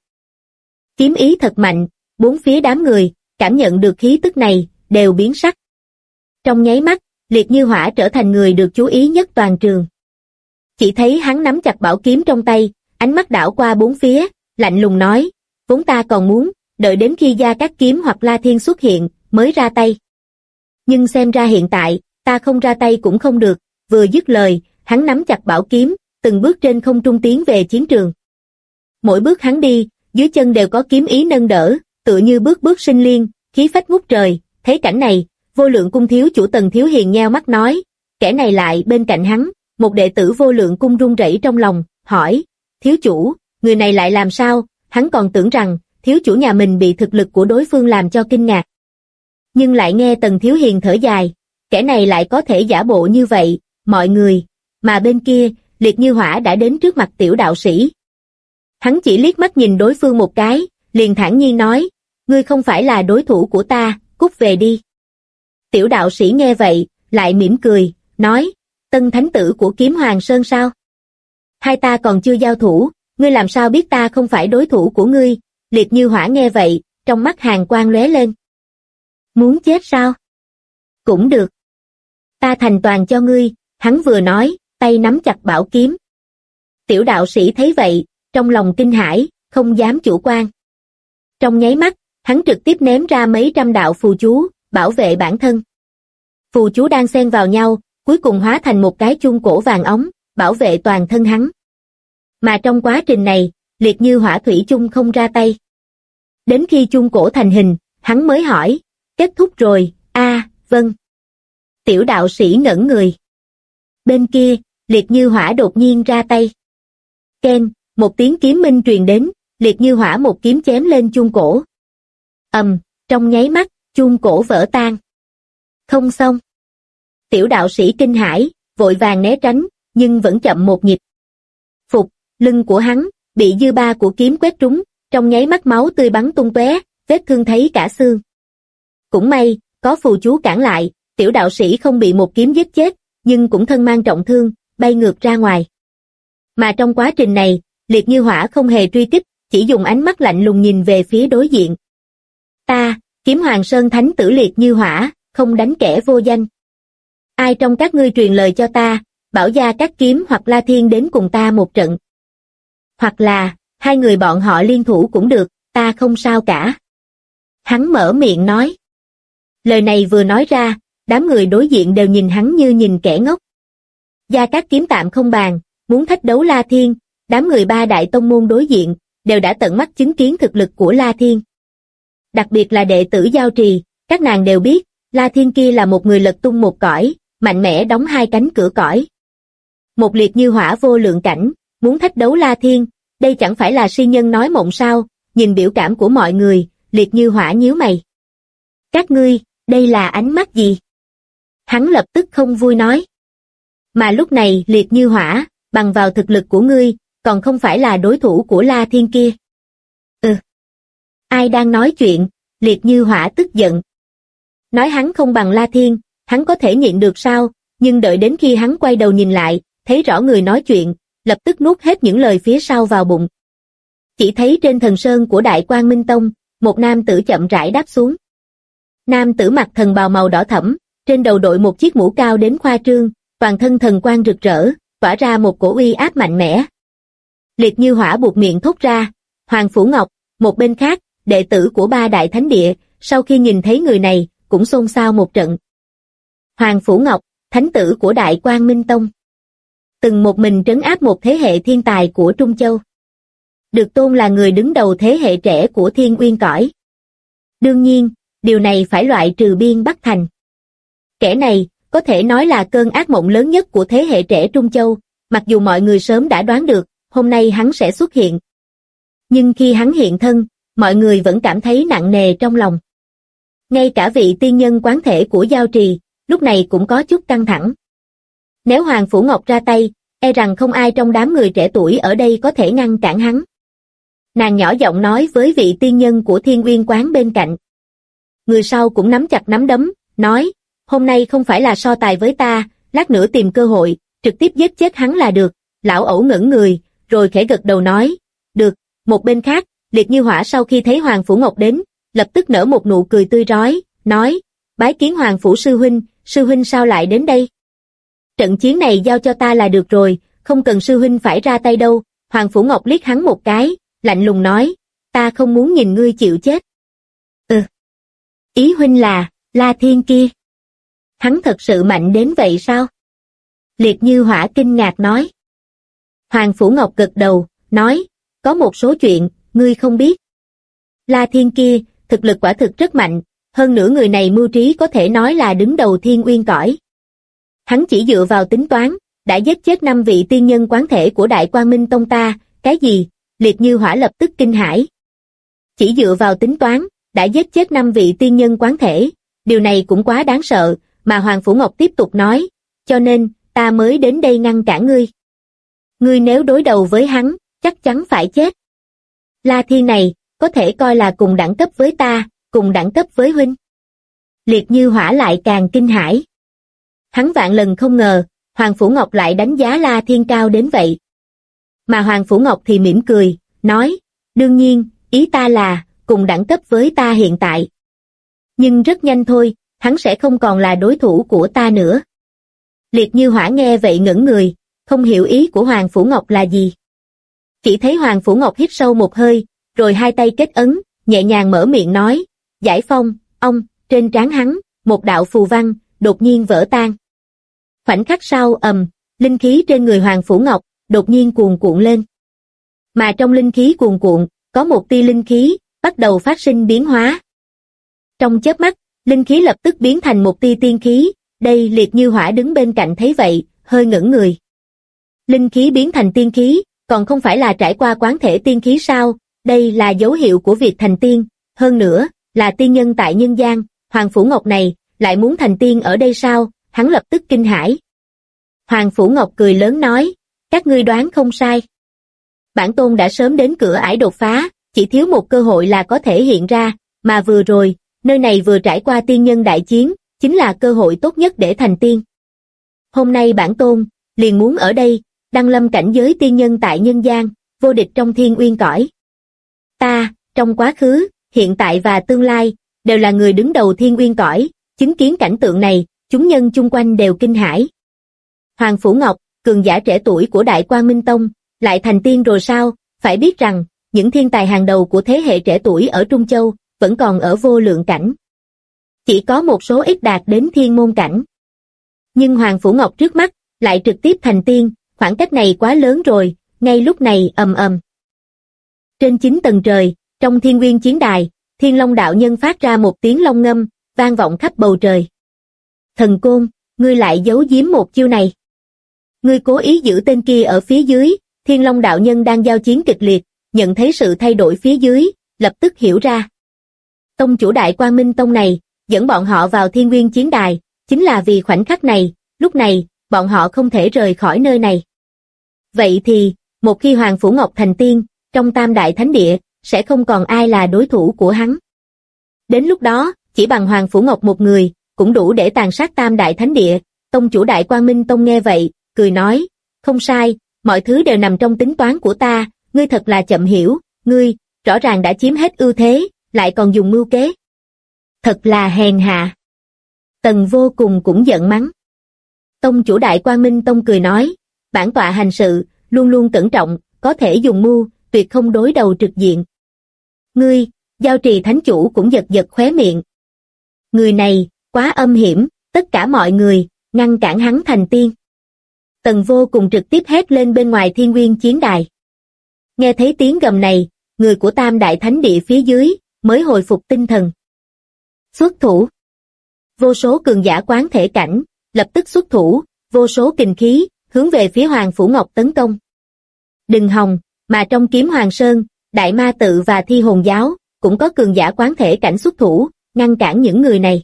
Kiếm ý thật mạnh, bốn phía đám người, cảm nhận được khí tức này, đều biến sắc. Trong nháy mắt, Liệt Như Hỏa trở thành người được chú ý nhất toàn trường. Chỉ thấy hắn nắm chặt bảo kiếm trong tay, ánh mắt đảo qua bốn phía, lạnh lùng nói, vốn ta còn muốn, đợi đến khi Gia Cát Kiếm hoặc La Thiên xuất hiện, mới ra tay. Nhưng xem ra hiện tại, ta không ra tay cũng không được, vừa dứt lời, hắn nắm chặt bảo kiếm, từng bước trên không trung tiến về chiến trường. Mỗi bước hắn đi, dưới chân đều có kiếm ý nâng đỡ, tựa như bước bước sinh liên, khí phách ngút trời, thấy cảnh này, Vô Lượng Cung thiếu chủ Tần Thiếu Hiền nheo mắt nói, kẻ này lại bên cạnh hắn, một đệ tử Vô Lượng Cung run rẩy trong lòng, hỏi, thiếu chủ, người này lại làm sao, hắn còn tưởng rằng, thiếu chủ nhà mình bị thực lực của đối phương làm cho kinh ngạc. Nhưng lại nghe Tần Thiếu Hiền thở dài, kẻ này lại có thể giả bộ như vậy, mọi người, mà bên kia, Liệt Như Hỏa đã đến trước mặt tiểu đạo sĩ. Hắn chỉ liếc mắt nhìn đối phương một cái, liền thản nhiên nói, ngươi không phải là đối thủ của ta, cút về đi. Tiểu đạo sĩ nghe vậy, lại mỉm cười, nói, tân thánh tử của Kiếm Hoàng Sơn sao? Hai ta còn chưa giao thủ, ngươi làm sao biết ta không phải đối thủ của ngươi? Liệt Như Hỏa nghe vậy, trong mắt hàn quang lóe lên. Muốn chết sao? Cũng được. Ta thành toàn cho ngươi, hắn vừa nói, tay nắm chặt bảo kiếm. Tiểu đạo sĩ thấy vậy, trong lòng kinh hãi, không dám chủ quan. Trong nháy mắt, hắn trực tiếp ném ra mấy trăm đạo phù chú, bảo vệ bản thân. Phù chú đang xen vào nhau, cuối cùng hóa thành một cái chuông cổ vàng óng, bảo vệ toàn thân hắn. Mà trong quá trình này, Liệt Như Hỏa thủy chung không ra tay. Đến khi chuông cổ thành hình, hắn mới hỏi, kết thúc rồi, vâng. Tiểu đạo sĩ ngẩn người. Bên kia, Liệt Như Hỏa đột nhiên ra tay. Keng, một tiếng kiếm minh truyền đến, Liệt Như Hỏa một kiếm chém lên chuông cổ. Trong nháy mắt, chuông cổ vỡ tan. Không xong. Tiểu đạo sĩ kinh hãi, vội vàng né tránh, nhưng vẫn chậm một nhịp. Phục, lưng của hắn, bị dư ba của kiếm quét trúng, trong nháy mắt máu tươi bắn tung tóe, vết thương thấy cả xương. Cũng may, có phù chú cản lại, tiểu đạo sĩ không bị một kiếm giết chết, nhưng cũng thân mang trọng thương, bay ngược ra ngoài. Mà trong quá trình này, Liệt Như Hỏa không hề truy kích, chỉ dùng ánh mắt lạnh lùng nhìn về phía đối diện. Ta, Kiếm Hoàng Sơn thánh tử Liệt Như Hỏa, không đánh kẻ vô danh. Ai trong các ngươi truyền lời cho ta, bảo Gia Cát Kiếm hoặc La Thiên đến cùng ta một trận. Hoặc là, hai người bọn họ liên thủ cũng được, ta không sao cả. Hắn mở miệng nói. Lời này vừa nói ra, đám người đối diện đều nhìn hắn như nhìn kẻ ngốc. Gia Cát Kiếm tạm không bàn, muốn thách đấu La Thiên, đám người ba đại tông môn đối diện, đều đã tận mắt chứng kiến thực lực của La Thiên. Đặc biệt là đệ tử Giao Trì, các nàng đều biết, La Thiên kia là một người lật tung một cõi, mạnh mẽ đóng hai cánh cửa cõi. Một Liệt Như Hỏa vô lượng cảnh, muốn thách đấu La Thiên, đây chẳng phải là si nhân nói mộng sao? Nhìn biểu cảm của mọi người, Liệt Như Hỏa nhíu mày. Các ngươi, đây là ánh mắt gì? Hắn lập tức không vui nói. Mà lúc này Liệt Như Hỏa, bằng vào thực lực của ngươi, còn không phải là đối thủ của La Thiên kia. Ai đang nói chuyện? Liệt Như Hỏa tức giận. Nói hắn không bằng La Thiên, hắn có thể nhịn được sao? Nhưng đợi đến khi hắn quay đầu nhìn lại, thấy rõ người nói chuyện, lập tức nuốt hết những lời phía sau vào bụng. Chỉ thấy trên thần sơn của Đại Quang Minh Tông, một nam tử chậm rãi đáp xuống. Nam tử mặc thần bào màu đỏ thẫm, trên đầu đội một chiếc mũ cao đến khoa trương, toàn thân thần quang rực rỡ, tỏa ra một cổ uy áp mạnh mẽ. Liệt Như Hỏa buột miệng thốt ra, Hoàng Phủ Ngọc. Một bên khác, đệ tử của ba đại thánh địa, sau khi nhìn thấy người này, cũng xôn xao một trận. Hoàng Phủ Ngọc, thánh tử của Đại Quang Minh Tông. Từng một mình trấn áp một thế hệ thiên tài của Trung Châu. Được tôn là người đứng đầu thế hệ trẻ của Thiên Uyên cõi. Đương nhiên, điều này phải loại trừ Biên Bắc Thành. Kẻ này, có thể nói là cơn ác mộng lớn nhất của thế hệ trẻ Trung Châu, mặc dù mọi người sớm đã đoán được, hôm nay hắn sẽ xuất hiện. Nhưng khi hắn hiện thân, mọi người vẫn cảm thấy nặng nề trong lòng. Ngay cả vị tiên nhân quán thể của Giao Trì, lúc này cũng có chút căng thẳng. Nếu Hoàng Phủ Ngọc ra tay, e rằng không ai trong đám người trẻ tuổi ở đây có thể ngăn cản hắn. Nàng nhỏ giọng nói với vị tiên nhân của Thiên Uyên quán bên cạnh. Người sau cũng nắm chặt nắm đấm, nói, hôm nay không phải là so tài với ta, lát nữa tìm cơ hội, trực tiếp giết chết hắn là được. Lão ẩu ngẩng người, rồi khẽ gật đầu nói, được. Một bên khác, Liệt Như Hỏa sau khi thấy Hoàng Phủ Ngọc đến, lập tức nở một nụ cười tươi rói, nói, bái kiến Hoàng Phủ sư huynh sao lại đến đây? Trận chiến này giao cho ta là được rồi, không cần sư huynh phải ra tay đâu. Hoàng Phủ Ngọc liếc hắn một cái, lạnh lùng nói, ta không muốn nhìn ngươi chịu chết. Ý huynh là, La Thiên kia. Hắn thật sự mạnh đến vậy sao? Liệt Như Hỏa kinh ngạc nói. Hoàng Phủ Ngọc gật đầu, nói, có một số chuyện, ngươi không biết. La Thiên kia, thực lực quả thực rất mạnh, hơn nữa người này mưu trí có thể nói là đứng đầu Thiên Uyên cõi. Hắn chỉ dựa vào tính toán, đã giết chết 5 vị tiên nhân quán thể của Đại Quang Minh Tông ta, cái gì? Liệt Như Hỏa lập tức kinh hãi. Chỉ dựa vào tính toán, đã giết chết 5 vị tiên nhân quán thể, điều này cũng quá đáng sợ, mà Hoàng Phủ Ngọc tiếp tục nói, cho nên, ta mới đến đây ngăn cản ngươi. Ngươi nếu đối đầu với hắn, chắc chắn phải chết. La Thiên này, có thể coi là cùng đẳng cấp với ta, cùng đẳng cấp với huynh. Liệt Như Hỏa lại càng kinh hãi. Hắn vạn lần không ngờ, Hoàng Phủ Ngọc lại đánh giá La Thiên cao đến vậy. Mà Hoàng Phủ Ngọc thì mỉm cười, nói, đương nhiên, ý ta là, cùng đẳng cấp với ta hiện tại. Nhưng rất nhanh thôi, hắn sẽ không còn là đối thủ của ta nữa. Liệt Như Hỏa nghe vậy ngẩn người, không hiểu ý của Hoàng Phủ Ngọc là gì. Chỉ thấy Hoàng Phủ Ngọc hít sâu một hơi, rồi hai tay kết ấn, nhẹ nhàng mở miệng nói, giải phong, trên trán hắn, một đạo phù văn, đột nhiên vỡ tan. Khoảnh khắc sau linh khí trên người Hoàng Phủ Ngọc, đột nhiên cuồn cuộn lên. Mà trong linh khí cuồn cuộn, có một tia linh khí, bắt đầu phát sinh biến hóa. Trong chớp mắt, linh khí lập tức biến thành một tia tiên khí, đây Liệt Như Hỏa đứng bên cạnh thấy vậy, hơi ngẩn người. Linh khí biến thành tiên khí, còn không phải là trải qua quán thể tiên khí sao, đây là dấu hiệu của việc thành tiên, hơn nữa, là tiên nhân tại nhân gian, Hoàng Phủ Ngọc này, lại muốn thành tiên ở đây sao, hắn lập tức kinh hãi. Hoàng Phủ Ngọc cười lớn nói, các ngươi đoán không sai. Bản tôn đã sớm đến cửa ải đột phá, chỉ thiếu một cơ hội là có thể hiện ra, mà vừa rồi, nơi này vừa trải qua tiên nhân đại chiến, chính là cơ hội tốt nhất để thành tiên. Hôm nay bản tôn, liền muốn ở đây, đăng lâm cảnh giới tiên nhân tại nhân gian, vô địch trong thiên uyên cõi. Ta, trong quá khứ, hiện tại và tương lai, đều là người đứng đầu thiên uyên cõi, chứng kiến cảnh tượng này, chúng nhân chung quanh đều kinh hãi. Hoàng Phủ Ngọc, cường giả trẻ tuổi của Đại Quang Minh Tông, lại thành tiên rồi sao? Phải biết rằng, những thiên tài hàng đầu của thế hệ trẻ tuổi ở Trung Châu, vẫn còn ở vô lượng cảnh. Chỉ có một số ít đạt đến thiên môn cảnh. Nhưng Hoàng Phủ Ngọc trước mắt, lại trực tiếp thành tiên, khoảng cách này quá lớn rồi, ngay lúc này Trên 9 tầng trời, trong Thiên Nguyên chiến đài, Thiên Long đạo nhân phát ra một tiếng long ngâm, vang vọng khắp bầu trời. Thần Côn, ngươi lại giấu giếm một chiêu này. Ngươi cố ý giữ tên kia ở phía dưới, Thiên Long đạo nhân đang giao chiến kịch liệt, nhận thấy sự thay đổi phía dưới, lập tức hiểu ra. Tông chủ Đại Quang Minh Tông này, dẫn bọn họ vào Thiên Nguyên chiến đài, chính là vì khoảnh khắc này, lúc này, bọn họ không thể rời khỏi nơi này. Vậy thì, một khi Hoàng Phủ Ngọc thành tiên, trong Tam Đại Thánh Địa, sẽ không còn ai là đối thủ của hắn. Đến lúc đó, chỉ bằng Hoàng Phủ Ngọc một người, cũng đủ để tàn sát Tam Đại Thánh Địa. Tông chủ Đại Quang Minh Tông nghe vậy, cười nói, không sai, mọi thứ đều nằm trong tính toán của ta, ngươi thật là chậm hiểu, ngươi, rõ ràng đã chiếm hết ưu thế, lại còn dùng mưu kế. Thật là hèn hạ. Tần Vô Cùng cũng giận mắng. Tông chủ Đại Quang Minh Tông cười nói, bản tọa hành sự, luôn luôn cẩn trọng, có thể dùng mưu, tuyệt không đối đầu trực diện. Ngươi, Giao Trì Thánh Chủ cũng giật giật khóe miệng. Người này, quá âm hiểm, tất cả mọi người, ngăn cản hắn thành tiên. Tần Vô Cùng trực tiếp hét lên bên ngoài Thiên Nguyên chiến đài. Nghe thấy tiếng gầm này, người của Tam Đại Thánh Địa phía dưới, mới hồi phục tinh thần. Xuất thủ. Vô số cường giả quán thể cảnh, lập tức xuất thủ, vô số kình khí, hướng về phía Hoàng Phủ Ngọc tấn công. Đừng hòng, mà trong Kiếm Hoàng Sơn, Đại Ma Tự và Thi Hồn Giáo, cũng có cường giả quán thể cảnh xuất thủ, ngăn cản những người này.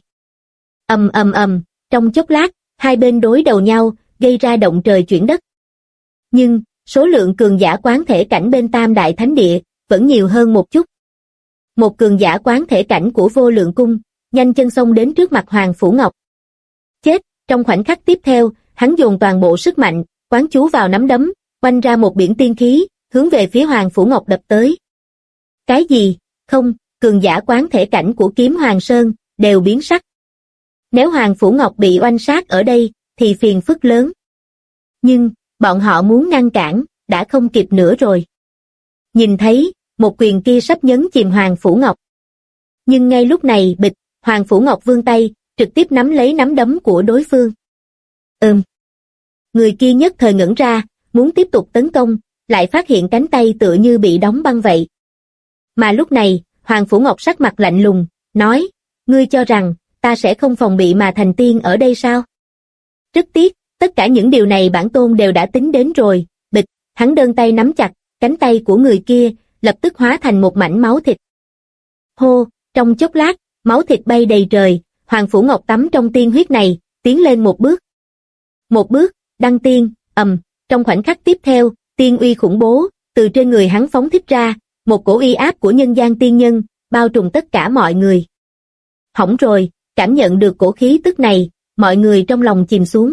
Trong chốc lát, hai bên đối đầu nhau, gây ra động trời chuyển đất. Nhưng, số lượng cường giả quán thể cảnh bên Tam Đại Thánh Địa, vẫn nhiều hơn một chút. Một cường giả quán thể cảnh của Vô Lượng Cung, nhanh chân xông đến trước mặt Hoàng Phủ Ngọc. Chết, trong khoảnh khắc tiếp theo, hắn dồn toàn bộ sức mạnh, quán chú vào nắm đấm, quanh ra một biển tiên khí, hướng về phía Hoàng Phủ Ngọc đập tới. Cái gì? Không, cường giả quán thể cảnh của Kiếm Hoàng Sơn, đều biến sắc. Nếu Hoàng Phủ Ngọc bị oanh sát ở đây, thì phiền phức lớn. Nhưng, bọn họ muốn ngăn cản, đã không kịp nữa rồi. Nhìn thấy, một quyền kia sắp nhấn chìm Hoàng Phủ Ngọc. Nhưng ngay lúc này bịch, Hoàng Phủ Ngọc vươn tay, trực tiếp nắm lấy nắm đấm của đối phương. Người kia nhất thời ngẩn ra, muốn tiếp tục tấn công, lại phát hiện cánh tay tựa như bị đóng băng vậy. Mà lúc này, Hoàng Phủ Ngọc sắc mặt lạnh lùng, nói, ngươi cho rằng, ta sẽ không phòng bị mà thành tiên ở đây sao? Rất tiếc, tất cả những điều này bản tôn đều đã tính đến rồi, bịch, hắn đơn tay nắm chặt, cánh tay của người kia, lập tức hóa thành một mảnh máu thịt. Hô, trong chốc lát, máu thịt bay đầy trời, Hoàng Phủ Ngọc tắm trong tiên huyết này, tiến lên một bước. Một bước, đăng tiên, trong khoảnh khắc tiếp theo, tiên uy khủng bố, từ trên người hắn phóng thích ra, một cổ uy áp của nhân gian tiên nhân, bao trùm tất cả mọi người. Hỏng rồi, cảm nhận được cổ khí tức này, mọi người trong lòng chìm xuống.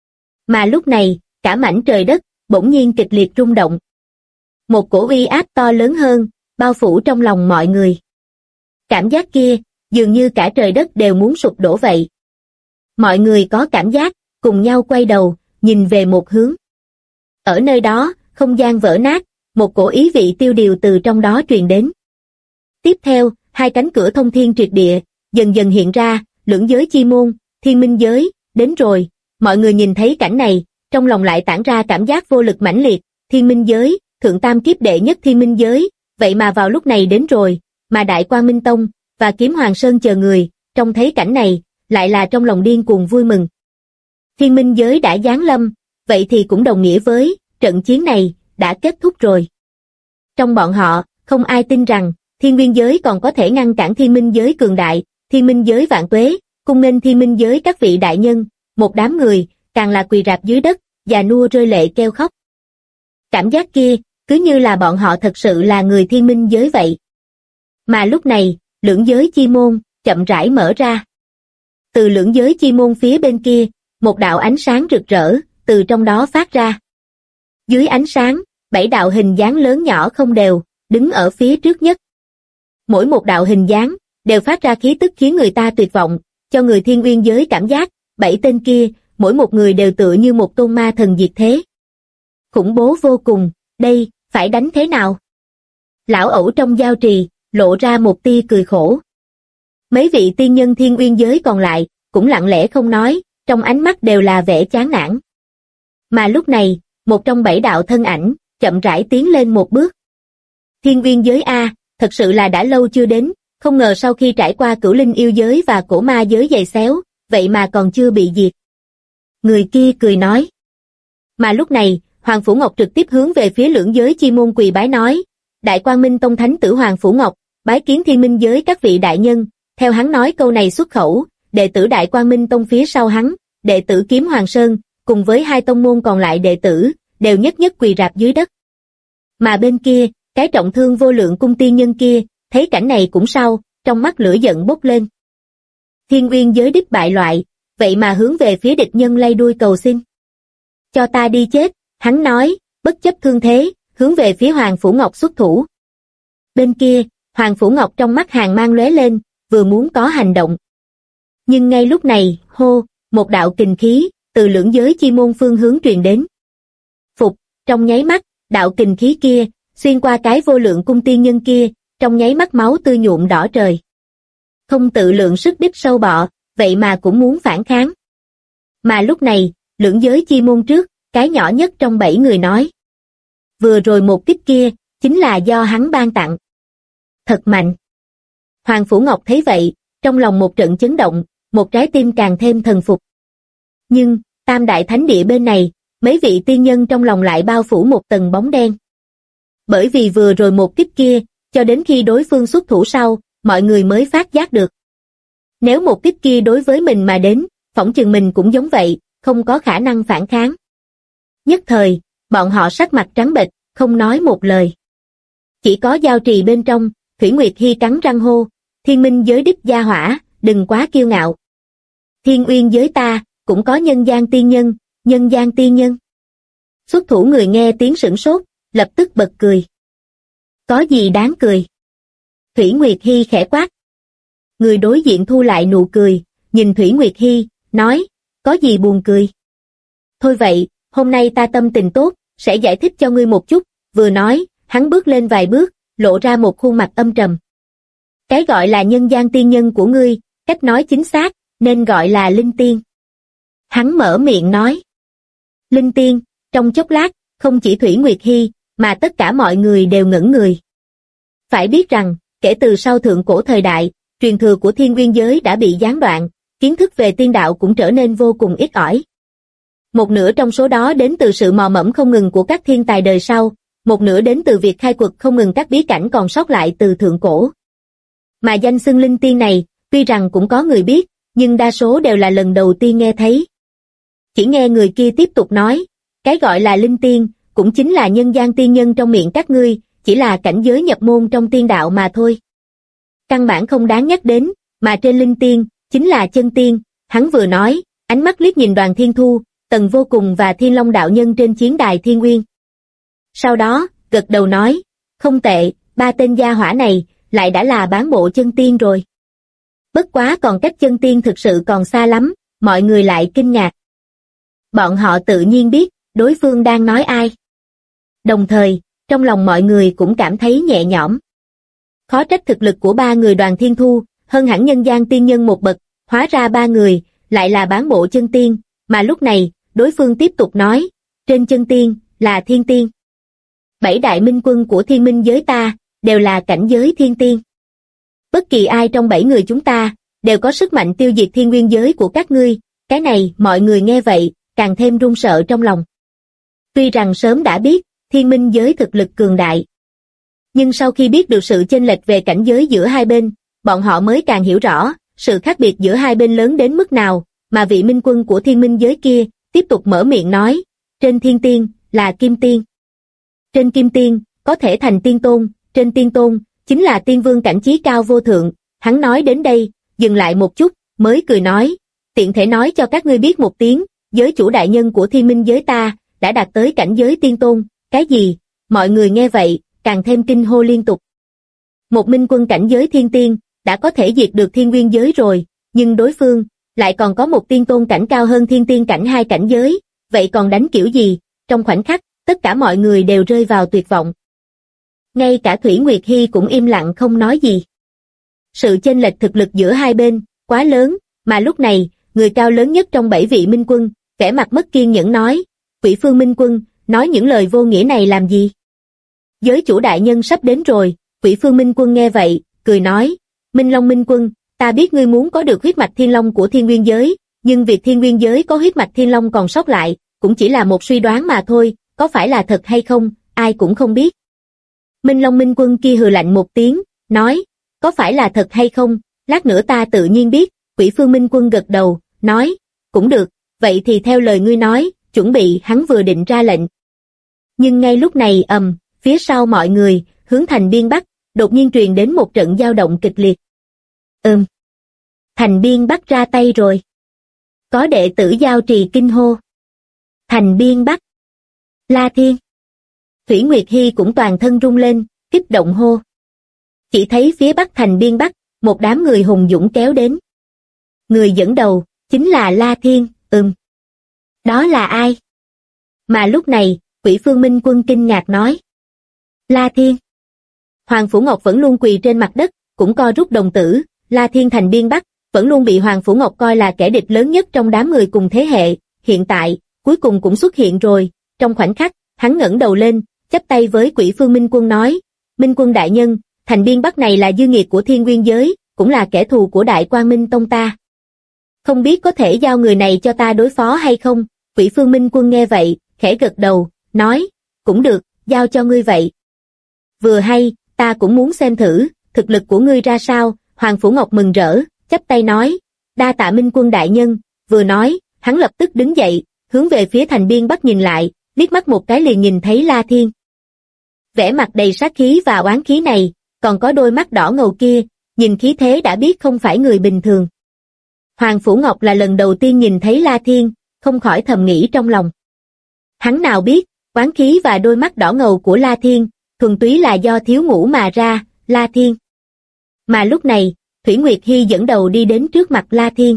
Mà lúc này, cả mảnh trời đất, bỗng nhiên kịch liệt rung động. Một cổ uy áp to lớn hơn, bao phủ trong lòng mọi người. Cảm giác kia, dường như cả trời đất đều muốn sụp đổ vậy. Mọi người có cảm giác, cùng nhau quay đầu, nhìn về một hướng. Ở nơi đó, không gian vỡ nát, một cổ ý vị tiêu điều từ trong đó truyền đến. Tiếp theo, hai cánh cửa thông thiên triệt địa, dần dần hiện ra, lưỡng giới chi môn, thiên minh giới, đến rồi. Mọi người nhìn thấy cảnh này, trong lòng lại tản ra cảm giác vô lực mãnh liệt, thiên minh giới, thượng tam kiếp đệ nhất thiên minh giới, vậy mà vào lúc này đến rồi, mà Đại Quang Minh Tông và Kiếm Hoàng Sơn chờ người, trông thấy cảnh này, lại là trong lòng điên cuồng vui mừng. Thiên minh giới đã giáng lâm, vậy thì cũng đồng nghĩa với, trận chiến này, đã kết thúc rồi. Trong bọn họ, không ai tin rằng, thiên nguyên giới còn có thể ngăn cản thiên minh giới cường đại, thiên minh giới vạn tuế, cung nghênh thiên minh giới các vị đại nhân, một đám người, càng là quỳ rạp dưới đất, già nua rơi lệ kêu khóc. Cảm giác kia, cứ như là bọn họ thật sự là người thiên minh giới vậy. Mà lúc này, lưỡng giới chi môn, chậm rãi mở ra. Từ lưỡng giới chi môn phía bên kia, một đạo ánh sáng rực rỡ, từ trong đó phát ra. Dưới ánh sáng, 7 đạo hình dáng lớn nhỏ không đều, đứng ở phía trước nhất. Mỗi một đạo hình dáng, đều phát ra khí tức khiến người ta tuyệt vọng, cho người thiên uyên giới cảm giác, 7 tên kia, mỗi một người đều tựa như một tôn ma thần diệt thế. Khủng bố vô cùng, đây, phải đánh thế nào? Lão ẩu trong giao trì, lộ ra một tia cười khổ. Mấy vị tiên nhân thiên uyên giới còn lại, cũng lặng lẽ không nói, trong ánh mắt đều là vẻ chán nản. Mà lúc này, một trong 7 đạo thân ảnh, chậm rãi tiến lên một bước. Thiên uyên giới A, thật sự là đã lâu chưa đến, không ngờ sau khi trải qua cửu linh yêu giới và cổ ma giới giày xéo, vậy mà còn chưa bị diệt. Người kia cười nói. Mà lúc này, Hoàng Phủ Ngọc trực tiếp hướng về phía lưỡng giới chi môn quỳ bái nói, Đại Quang Minh Tông Thánh tử Hoàng Phủ Ngọc, bái kiến thiên minh giới các vị đại nhân, theo hắn nói câu này xuất khẩu, đệ tử Đại Quang Minh Tông phía sau hắn, đệ tử Kiếm Hoàng Sơn, cùng với hai tông môn còn lại đệ tử, đều nhất nhất quỳ rạp dưới đất. Mà bên kia, cái trọng thương vô lượng cung tiên nhân kia, thấy cảnh này cũng sao, trong mắt lửa giận bốc lên. Thiên uyên giới đích bại loại, vậy mà hướng về phía địch nhân lay đuôi cầu xin. Cho ta đi chết, hắn nói, bất chấp thương thế, hướng về phía Hoàng Phủ Ngọc xuất thủ. Bên kia, Hoàng Phủ Ngọc trong mắt hàn mang lóe lên, vừa muốn có hành động. Nhưng ngay lúc này, một đạo kình khí, từ lưỡng giới chi môn phương hướng truyền đến. Phục, trong nháy mắt, đạo kình khí kia, xuyên qua cái vô lượng cung tiên nhân kia, trong nháy mắt máu tươi nhuộm đỏ trời. Không tự lượng sức đích sâu bọ, vậy mà cũng muốn phản kháng. Mà lúc này, lưỡng giới chi môn trước, cái nhỏ nhất trong 7 người nói. Vừa rồi một kích kia, chính là do hắn ban tặng. Thật mạnh. Hoàng Phủ Ngọc thấy vậy, trong lòng một trận chấn động, một trái tim càng thêm thần phục. Nhưng, Tam Đại Thánh Địa bên này, mấy vị tiên nhân trong lòng lại bao phủ một tầng bóng đen. Bởi vì vừa rồi một kích kia, cho đến khi đối phương xuất thủ sau, mọi người mới phát giác được. Nếu một kích kia đối với mình mà đến, phỏng chừng mình cũng giống vậy, không có khả năng phản kháng. Nhất thời, bọn họ sắc mặt trắng bệch, không nói một lời. Chỉ có giao trì bên trong, Thủy Nguyệt Hy cắn răng hô, thiên minh giới đích gia hỏa, đừng quá kiêu ngạo. Thiên uyên giới ta, cũng có nhân gian tiên nhân. Xuất thủ người nghe tiếng sửng sốt, lập tức bật cười. Có gì đáng cười? Thủy Nguyệt Hy khẽ quát. Người đối diện thu lại nụ cười, nhìn Thủy Nguyệt Hy, nói, có gì buồn cười? Thôi vậy, hôm nay ta tâm tình tốt, sẽ giải thích cho ngươi một chút, vừa nói, hắn bước lên vài bước, lộ ra một khuôn mặt âm trầm. Cái gọi là nhân gian tiên nhân của ngươi, cách nói chính xác, nên gọi là linh tiên. Hắn mở miệng nói. Linh tiên, trong chốc lát, không chỉ Thủy Nguyệt Hy, mà tất cả mọi người đều ngẩn người. Phải biết rằng, kể từ sau thượng cổ thời đại, truyền thừa của thiên uyên giới đã bị gián đoạn, kiến thức về tiên đạo cũng trở nên vô cùng ít ỏi. Một nửa trong số đó đến từ sự mò mẫm không ngừng của các thiên tài đời sau, một nửa đến từ việc khai quật không ngừng các bí cảnh còn sót lại từ thượng cổ. Mà danh xưng linh tiên này, tuy rằng cũng có người biết, nhưng đa số đều là lần đầu tiên nghe thấy. Chỉ nghe người kia tiếp tục nói, cái gọi là linh tiên, cũng chính là nhân gian tiên nhân trong miệng các ngươi, chỉ là cảnh giới nhập môn trong tiên đạo mà thôi. Căn bản không đáng nhắc đến, mà trên linh tiên, chính là chân tiên, hắn vừa nói, ánh mắt liếc nhìn Đoàn Thiên Thu, Tần Vô Cùng và Thiên Long đạo nhân trên chiến đài Thiên Nguyên. Sau đó, gật đầu nói, không tệ, ba tên gia hỏa này, lại đã là bán bộ chân tiên rồi. Bất quá còn cách chân tiên thực sự còn xa lắm, mọi người lại kinh ngạc. Bọn họ tự nhiên biết, đối phương đang nói ai. Đồng thời, trong lòng mọi người cũng cảm thấy nhẹ nhõm. Khó trách thực lực của ba người Đoàn Thiên Thu, hơn hẳn nhân gian tiên nhân một bậc, hóa ra ba người, lại là bán bộ chân tiên, mà lúc này, đối phương tiếp tục nói, trên chân tiên, là thiên tiên. 7 đại minh quân của thiên minh giới ta, đều là cảnh giới thiên tiên. Bất kỳ ai trong 7 người chúng ta, đều có sức mạnh tiêu diệt thiên nguyên giới của các ngươi, cái này mọi người nghe vậy, càng thêm run sợ trong lòng. Tuy rằng sớm đã biết, thiên minh giới thực lực cường đại. Nhưng sau khi biết được sự chênh lệch về cảnh giới giữa hai bên, bọn họ mới càng hiểu rõ, sự khác biệt giữa hai bên lớn đến mức nào, mà vị minh quân của thiên minh giới kia, tiếp tục mở miệng nói, trên thiên tiên, là kim tiên. Trên kim tiên, có thể thành tiên tôn, trên tiên tôn, chính là tiên vương cảnh chí cao vô thượng. Hắn nói đến đây, dừng lại một chút, mới cười nói, tiện thể nói cho các ngươi biết một tiếng, giới chủ đại nhân của thiên minh giới ta, đã đạt tới cảnh giới tiên tôn. Cái gì? Mọi người nghe vậy, càng thêm kinh hô liên tục. Một minh quân cảnh giới thiên tiên, đã có thể diệt được thiên nguyên giới rồi, nhưng đối phương, lại còn có một tiên tôn cảnh cao hơn thiên tiên cảnh 2 cảnh giới, vậy còn đánh kiểu gì? Trong khoảnh khắc, tất cả mọi người đều rơi vào tuyệt vọng. Ngay cả Thủy Nguyệt Hy cũng im lặng không nói gì. Sự chênh lệch thực lực giữa hai bên, quá lớn, mà lúc này, người cao lớn nhất trong 7 vị minh quân, vẻ mặt mất kiên nhẫn nói, Quỷ Phương Minh Quân, nói những lời vô nghĩa này làm gì? Giới chủ đại nhân sắp đến rồi, Quỷ Phương Minh Quân nghe vậy, cười nói, Minh Long Minh Quân, ta biết ngươi muốn có được huyết mạch thiên long của thiên nguyên giới, nhưng việc thiên nguyên giới có huyết mạch thiên long còn sót lại, cũng chỉ là một suy đoán mà thôi, có phải là thật hay không, ai cũng không biết. Minh Long Minh Quân kia hừ lạnh một tiếng, nói, có phải là thật hay không, lát nữa ta tự nhiên biết. Quỷ Phương Minh Quân gật đầu, nói, cũng được, vậy thì theo lời ngươi nói, chuẩn bị. Hắn vừa định ra lệnh. Nhưng ngay lúc này phía sau mọi người, hướng thành biên Bắc, đột nhiên truyền đến một trận dao động kịch liệt. Thành biên Bắc ra tay rồi. Có đệ tử giao trì kinh hô. Thành biên Bắc. La Thiên. Thủy Nguyệt Hy cũng toàn thân rung lên, kích động hô. Chỉ thấy phía bắc thành biên Bắc, một đám người hùng dũng kéo đến. Người dẫn đầu, chính là La Thiên. Đó là ai? Mà lúc này, Quỷ Phương Minh Quân kinh ngạc nói. La Thiên. Hoàng Phủ Ngọc vẫn luôn quỳ trên mặt đất, cũng co rút đồng tử. La Thiên thành biên Bắc, vẫn luôn bị Hoàng Phủ Ngọc coi là kẻ địch lớn nhất trong đám người cùng thế hệ. Hiện tại, cuối cùng cũng xuất hiện rồi. Trong khoảnh khắc, hắn ngẩng đầu lên, chắp tay với Quỷ Phương Minh Quân nói, Minh Quân đại nhân, thành biên Bắc này là dư nghiệt của thiên nguyên giới, cũng là kẻ thù của Đại Quang Minh Tông ta. Không biết có thể giao người này cho ta đối phó hay không? Quỷ Phương Minh Quân nghe vậy, khẽ gật đầu, nói, cũng được, giao cho ngươi vậy. Vừa hay, ta cũng muốn xem thử, thực lực của ngươi ra sao. Hoàng Phủ Ngọc mừng rỡ, chắp tay nói, đa tạ Minh Quân đại nhân. Vừa nói, hắn lập tức đứng dậy, hướng về phía thành biên Bắc nhìn lại, liếc mắt một cái liền nhìn thấy La Thiên. Vẻ mặt đầy sát khí và oán khí này, còn có đôi mắt đỏ ngầu kia, nhìn khí thế đã biết không phải người bình thường. Hoàng Phủ Ngọc là lần đầu tiên nhìn thấy La Thiên, không khỏi thầm nghĩ trong lòng. Hắn nào biết, oán khí và đôi mắt đỏ ngầu của La Thiên, thuần túy là do thiếu ngủ mà ra. La Thiên. Mà lúc này, Thủy Nguyệt Hy dẫn đầu đi đến trước mặt La Thiên.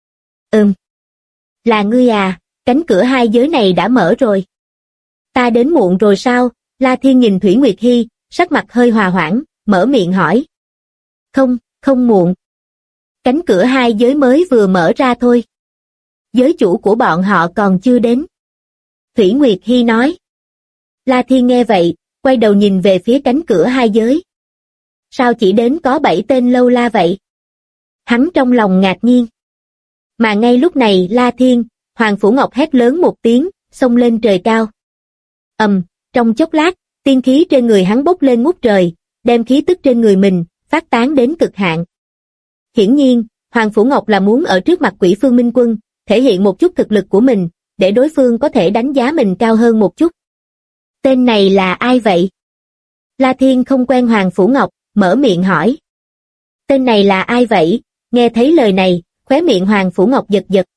Là ngươi à, cánh cửa hai giới này đã mở rồi. Ta đến muộn rồi sao? La Thiên nhìn Thủy Nguyệt Hy, sắc mặt hơi hòa hoãn, mở miệng hỏi. Không muộn. Cánh cửa hai giới mới vừa mở ra thôi. Giới chủ của bọn họ còn chưa đến. Thủy Nguyệt Hy nói. La Thiên nghe vậy, quay đầu nhìn về phía cánh cửa hai giới. Sao chỉ đến có 7 tên lâu la vậy? Hắn trong lòng ngạc nhiên. Mà ngay lúc này La Thiên, Hoàng Phủ Ngọc hét lớn một tiếng, xông lên trời cao. Trong chốc lát, tiên khí trên người hắn bốc lên ngút trời, đem khí tức trên người mình, phát tán đến cực hạn. Hiển nhiên, Hoàng Phủ Ngọc là muốn ở trước mặt Quỷ Phương Minh Quân, thể hiện một chút thực lực của mình, để đối phương có thể đánh giá mình cao hơn một chút. Tên này là ai vậy? La Thiên không quen Hoàng Phủ Ngọc, mở miệng hỏi. Tên này là ai vậy? Nghe thấy lời này, khóe miệng Hoàng Phủ Ngọc giật giật.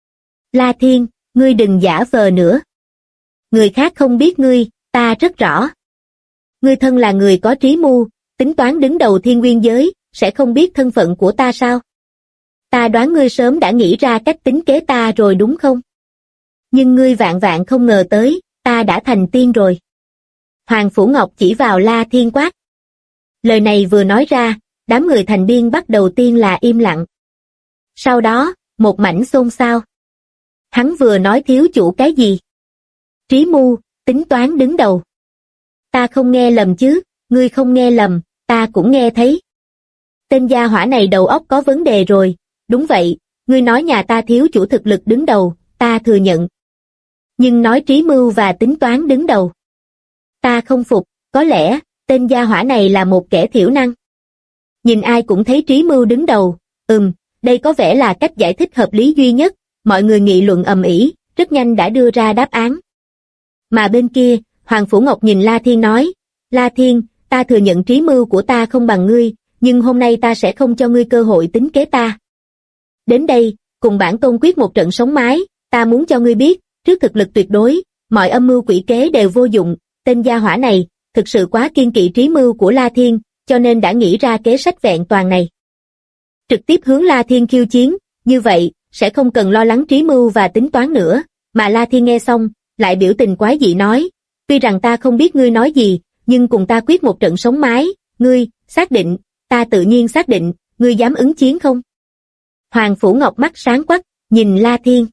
La Thiên, ngươi đừng giả vờ nữa. Người khác không biết ngươi, ta rất rõ. Ngươi thân là người có trí mưu, tính toán đứng đầu thiên nguyên giới, sẽ không biết thân phận của ta sao? Ta đoán ngươi sớm đã nghĩ ra cách tính kế ta rồi đúng không? Nhưng ngươi vạn vạn không ngờ tới, ta đã thành tiên rồi. Hoàng Phủ Ngọc chỉ vào La Thiên quát. Lời này vừa nói ra, đám người thành biên bắt đầu tiên là im lặng. Sau đó, một mảnh xôn xao. Hắn vừa nói thiếu chủ cái gì? Trí mưu, tính toán đứng đầu. Ta không nghe lầm chứ, ngươi không nghe lầm, ta cũng nghe thấy. Tên gia hỏa này đầu óc có vấn đề rồi, đúng vậy, ngươi nói nhà ta thiếu chủ thực lực đứng đầu, ta thừa nhận. Nhưng nói trí mưu và tính toán đứng đầu. Ta không phục, có lẽ, tên gia hỏa này là một kẻ thiểu năng. Nhìn ai cũng thấy trí mưu đứng đầu, đây có vẻ là cách giải thích hợp lý duy nhất, mọi người nghị luận ầm ĩ, rất nhanh đã đưa ra đáp án. Mà bên kia, Hoàng Phủ Ngọc nhìn La Thiên nói, La Thiên, ta thừa nhận trí mưu của ta không bằng ngươi, nhưng hôm nay ta sẽ không cho ngươi cơ hội tính kế ta. Đến đây, cùng bản tôn quyết một trận sống mái, ta muốn cho ngươi biết, trước thực lực tuyệt đối, mọi âm mưu quỷ kế đều vô dụng, tên gia hỏa này, thực sự quá kiên kỵ trí mưu của La Thiên, cho nên đã nghĩ ra kế sách vẹn toàn này. Trực tiếp hướng La Thiên khiêu chiến, như vậy, sẽ không cần lo lắng trí mưu và tính toán nữa, mà La Thiên nghe xong, lại biểu tình quái dị nói, tuy rằng ta không biết ngươi nói gì, nhưng cùng ta quyết một trận sống mái, ngươi, xác định, ta tự nhiên xác định, ngươi dám ứng chiến không? Hoàng Phủ Ngọc mắt sáng quắc, nhìn La Thiên.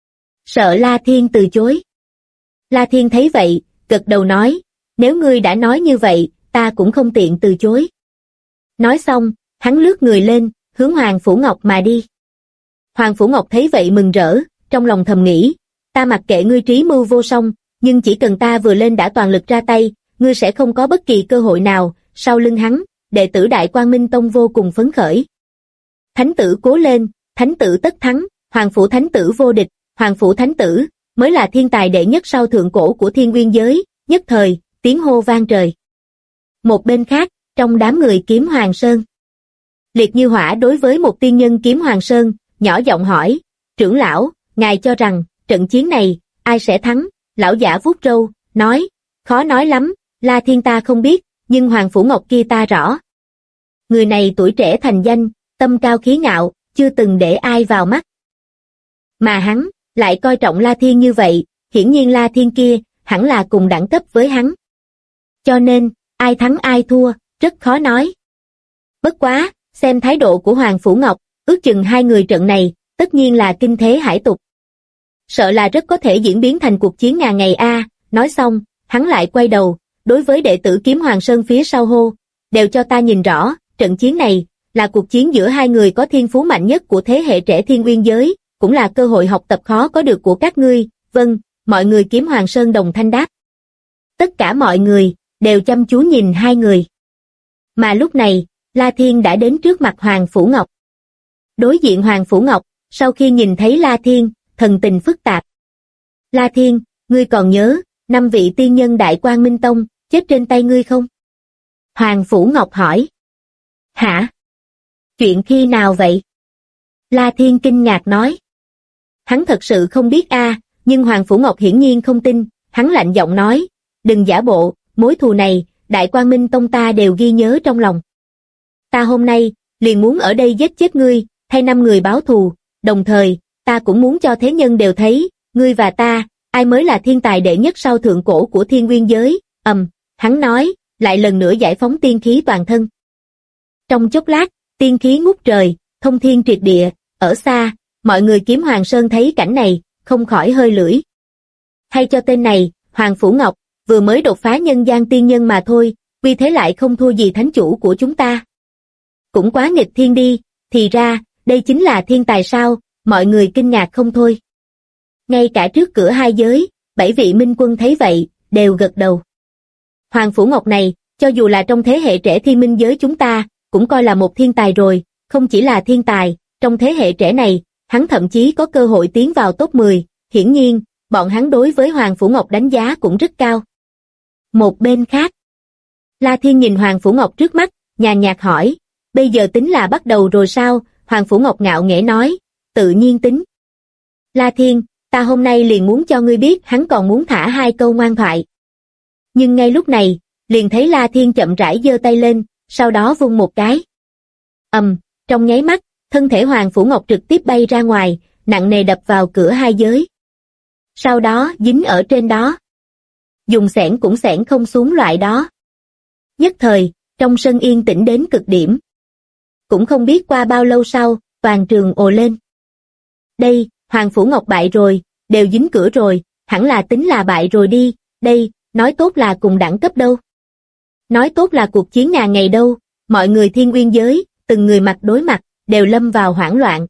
Sợ La Thiên từ chối. La Thiên thấy vậy, gật đầu nói, nếu ngươi đã nói như vậy, ta cũng không tiện từ chối. Nói xong, hắn lướt người lên, hướng Hoàng Phủ Ngọc mà đi. Hoàng Phủ Ngọc thấy vậy mừng rỡ, trong lòng thầm nghĩ, ta mặc kệ ngươi trí mưu vô song, nhưng chỉ cần ta vừa lên đã toàn lực ra tay, ngươi sẽ không có bất kỳ cơ hội nào. Sau lưng hắn, đệ tử Đại Quang Minh Tông vô cùng phấn khởi. Thánh tử cố lên, thánh tử tất thắng, Hoàng Phủ thánh tử vô địch, Hoàng Phủ thánh tử mới là thiên tài đệ nhất sau thượng cổ của thiên nguyên giới, nhất thời, tiếng hô vang trời. Một bên khác, trong đám người Kiếm Hoàng Sơn, Liệt Như Hỏa đối với một tiên nhân Kiếm Hoàng Sơn, nhỏ giọng hỏi, trưởng lão, ngài cho rằng, trận chiến này, ai sẽ thắng? Lão giả vuốt râu, nói, khó nói lắm, La Thiên ta không biết, nhưng Hoàng Phủ Ngọc kia ta rõ. Người này tuổi trẻ thành danh, tâm cao khí ngạo, chưa từng để ai vào mắt. Mà hắn, lại coi trọng La Thiên như vậy, hiển nhiên La Thiên kia, hẳn là cùng đẳng cấp với hắn. Cho nên, ai thắng ai thua, rất khó nói. Bất quá, xem thái độ của Hoàng Phủ Ngọc, ước chừng hai người trận này, tất nhiên là kinh thế hải tục. Sợ là rất có thể diễn biến thành cuộc chiến ngàn ngày a. Nói xong, hắn lại quay đầu, đối với đệ tử Kiếm Hoàng Sơn phía sau hô, đều cho ta nhìn rõ, trận chiến này, là cuộc chiến giữa hai người có thiên phú mạnh nhất của thế hệ trẻ thiên nguyên giới, cũng là cơ hội học tập khó có được của các ngươi. Vâng, mọi người Kiếm Hoàng Sơn đồng thanh đáp. Tất cả mọi người, đều chăm chú nhìn hai người. Mà lúc này, La Thiên đã đến trước mặt Hoàng Phủ Ngọc. Đối diện Hoàng Phủ Ngọc, sau khi nhìn thấy La Thiên, thần tình phức tạp. La Thiên, ngươi còn nhớ, 5 vị tiên nhân Đại Quang Minh Tông, chết trên tay ngươi không? Hoàng Phủ Ngọc hỏi. Hả? Chuyện khi nào vậy? La Thiên kinh ngạc nói. Hắn thật sự không biết a, nhưng Hoàng Phủ Ngọc hiển nhiên không tin, hắn lạnh giọng nói, đừng giả bộ, mối thù này, Đại Quang Minh Tông ta đều ghi nhớ trong lòng. Ta hôm nay, liền muốn ở đây giết chết ngươi, thay 5 người báo thù, đồng thời, ta cũng muốn cho thế nhân đều thấy, ngươi và ta, ai mới là thiên tài đệ nhất sau thượng cổ của thiên nguyên giới. Hắn nói, lại lần nữa giải phóng tiên khí toàn thân. Trong chốc lát, tiên khí ngút trời, thông thiên triệt địa, ở xa, mọi người Kiếm Hoàng Sơn thấy cảnh này, không khỏi hơi lưỡi. Hay cho tên này, Hoàng Phủ Ngọc, vừa mới đột phá nhân gian tiên nhân mà thôi, vì thế lại không thua gì thánh chủ của chúng ta. Cũng quá nghịch thiên đi, thì ra, đây chính là thiên tài sao, mọi người kinh ngạc không thôi. Ngay cả trước cửa hai giới, 7 vị minh quân thấy vậy, đều gật đầu. Hoàng Phủ Ngọc này, cho dù là trong thế hệ trẻ thiên minh giới chúng ta, cũng coi là một thiên tài rồi, không chỉ là thiên tài, trong thế hệ trẻ này, hắn thậm chí có cơ hội tiến vào top 10, hiển nhiên, bọn hắn đối với Hoàng Phủ Ngọc đánh giá cũng rất cao. Một bên khác, La Thiên nhìn Hoàng Phủ Ngọc trước mắt, nhàn nhạt hỏi, bây giờ tính là bắt đầu rồi sao? Hoàng Phủ Ngọc ngạo nghễ nói, tự nhiên tính. La Thiên, ta hôm nay liền muốn cho ngươi biết hắn còn muốn thả 2 câu ngoan thoại. Nhưng ngay lúc này, liền thấy La Thiên chậm rãi giơ tay lên, sau đó vung một cái. Trong nháy mắt, thân thể Hoàng Phủ Ngọc trực tiếp bay ra ngoài, nặng nề đập vào cửa hai giới. Sau đó dính ở trên đó. Dùng xẻng cũng xẻng không xuống loại đó. Nhất thời, trong sân yên tĩnh đến cực điểm. Cũng không biết qua bao lâu sau, toàn trường ồ lên. Đây, Hoàng Phủ Ngọc bại rồi, đều dính cửa rồi, hẳn là tính là bại rồi đi, đây, nói tốt là cùng đẳng cấp đâu. Nói tốt là cuộc chiến ngàn ngày đâu, mọi người Thiên Uyên giới, từng người mặt đối mặt, đều lâm vào hoảng loạn.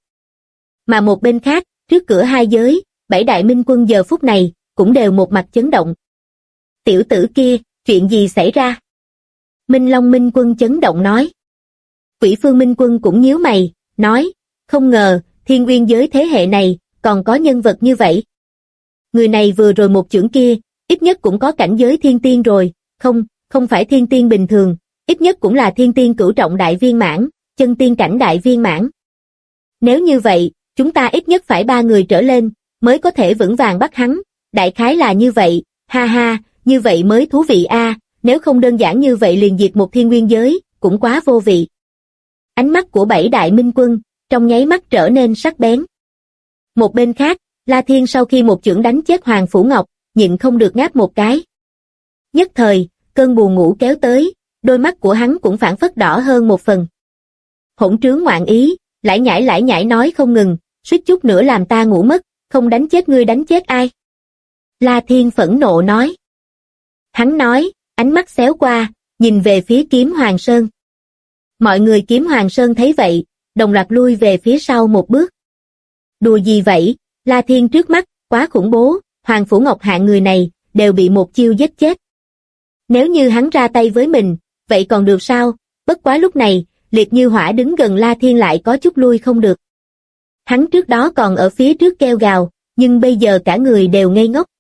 Mà một bên khác, trước cửa hai giới, 7 đại minh quân giờ phút này, cũng đều một mặt chấn động. Tiểu tử kia, chuyện gì xảy ra? Minh Long Minh Quân chấn động nói. Quỷ Phương Minh Quân cũng nhíu mày, nói, không ngờ, Thiên Uyên giới thế hệ này, còn có nhân vật như vậy. Người này vừa rồi một chưởng kia, ít nhất cũng có cảnh giới thiên tiên rồi, không phải thiên tiên bình thường, ít nhất cũng là thiên tiên cửu trọng đại viên mãn, chân tiên cảnh đại viên mãn. Nếu như vậy, chúng ta ít nhất phải 3 người trở lên, mới có thể vững vàng bắt hắn, đại khái là như vậy, ha ha, như vậy mới thú vị a, nếu không đơn giản như vậy liền diệt một Thiên Nguyên giới, cũng quá vô vị. Ánh mắt của 7 đại minh quân, trong nháy mắt trở nên sắc bén. Một bên khác, La Thiên sau khi một chưởng đánh chết Hoàng Phủ Ngọc, nhịn không được ngáp một cái. Nhất thời, cơn buồn ngủ kéo tới, đôi mắt của hắn cũng phảng phất đỏ hơn một phần. Hỗn trướng ngoạn ý, lải nhải nói không ngừng, suýt chút nữa làm ta ngủ mất, không đánh chết ngươi đánh chết ai? La Thiên phẫn nộ nói. Hắn nói, ánh mắt xéo qua, nhìn về phía Kiếm Hoàng Sơn. Mọi người Kiếm Hoàng Sơn thấy vậy, đồng loạt lui về phía sau một bước. Đùa gì vậy, La Thiên trước mắt, quá khủng bố, Hoàng Phủ Ngọc hạng người này, đều bị một chiêu giết chết. Nếu như hắn ra tay với mình, vậy còn được sao, bất quá lúc này, Liệt Như Hỏa đứng gần La Thiên lại có chút lui không được. Hắn trước đó còn ở phía trước kêu gào, nhưng bây giờ cả người đều ngây ngốc.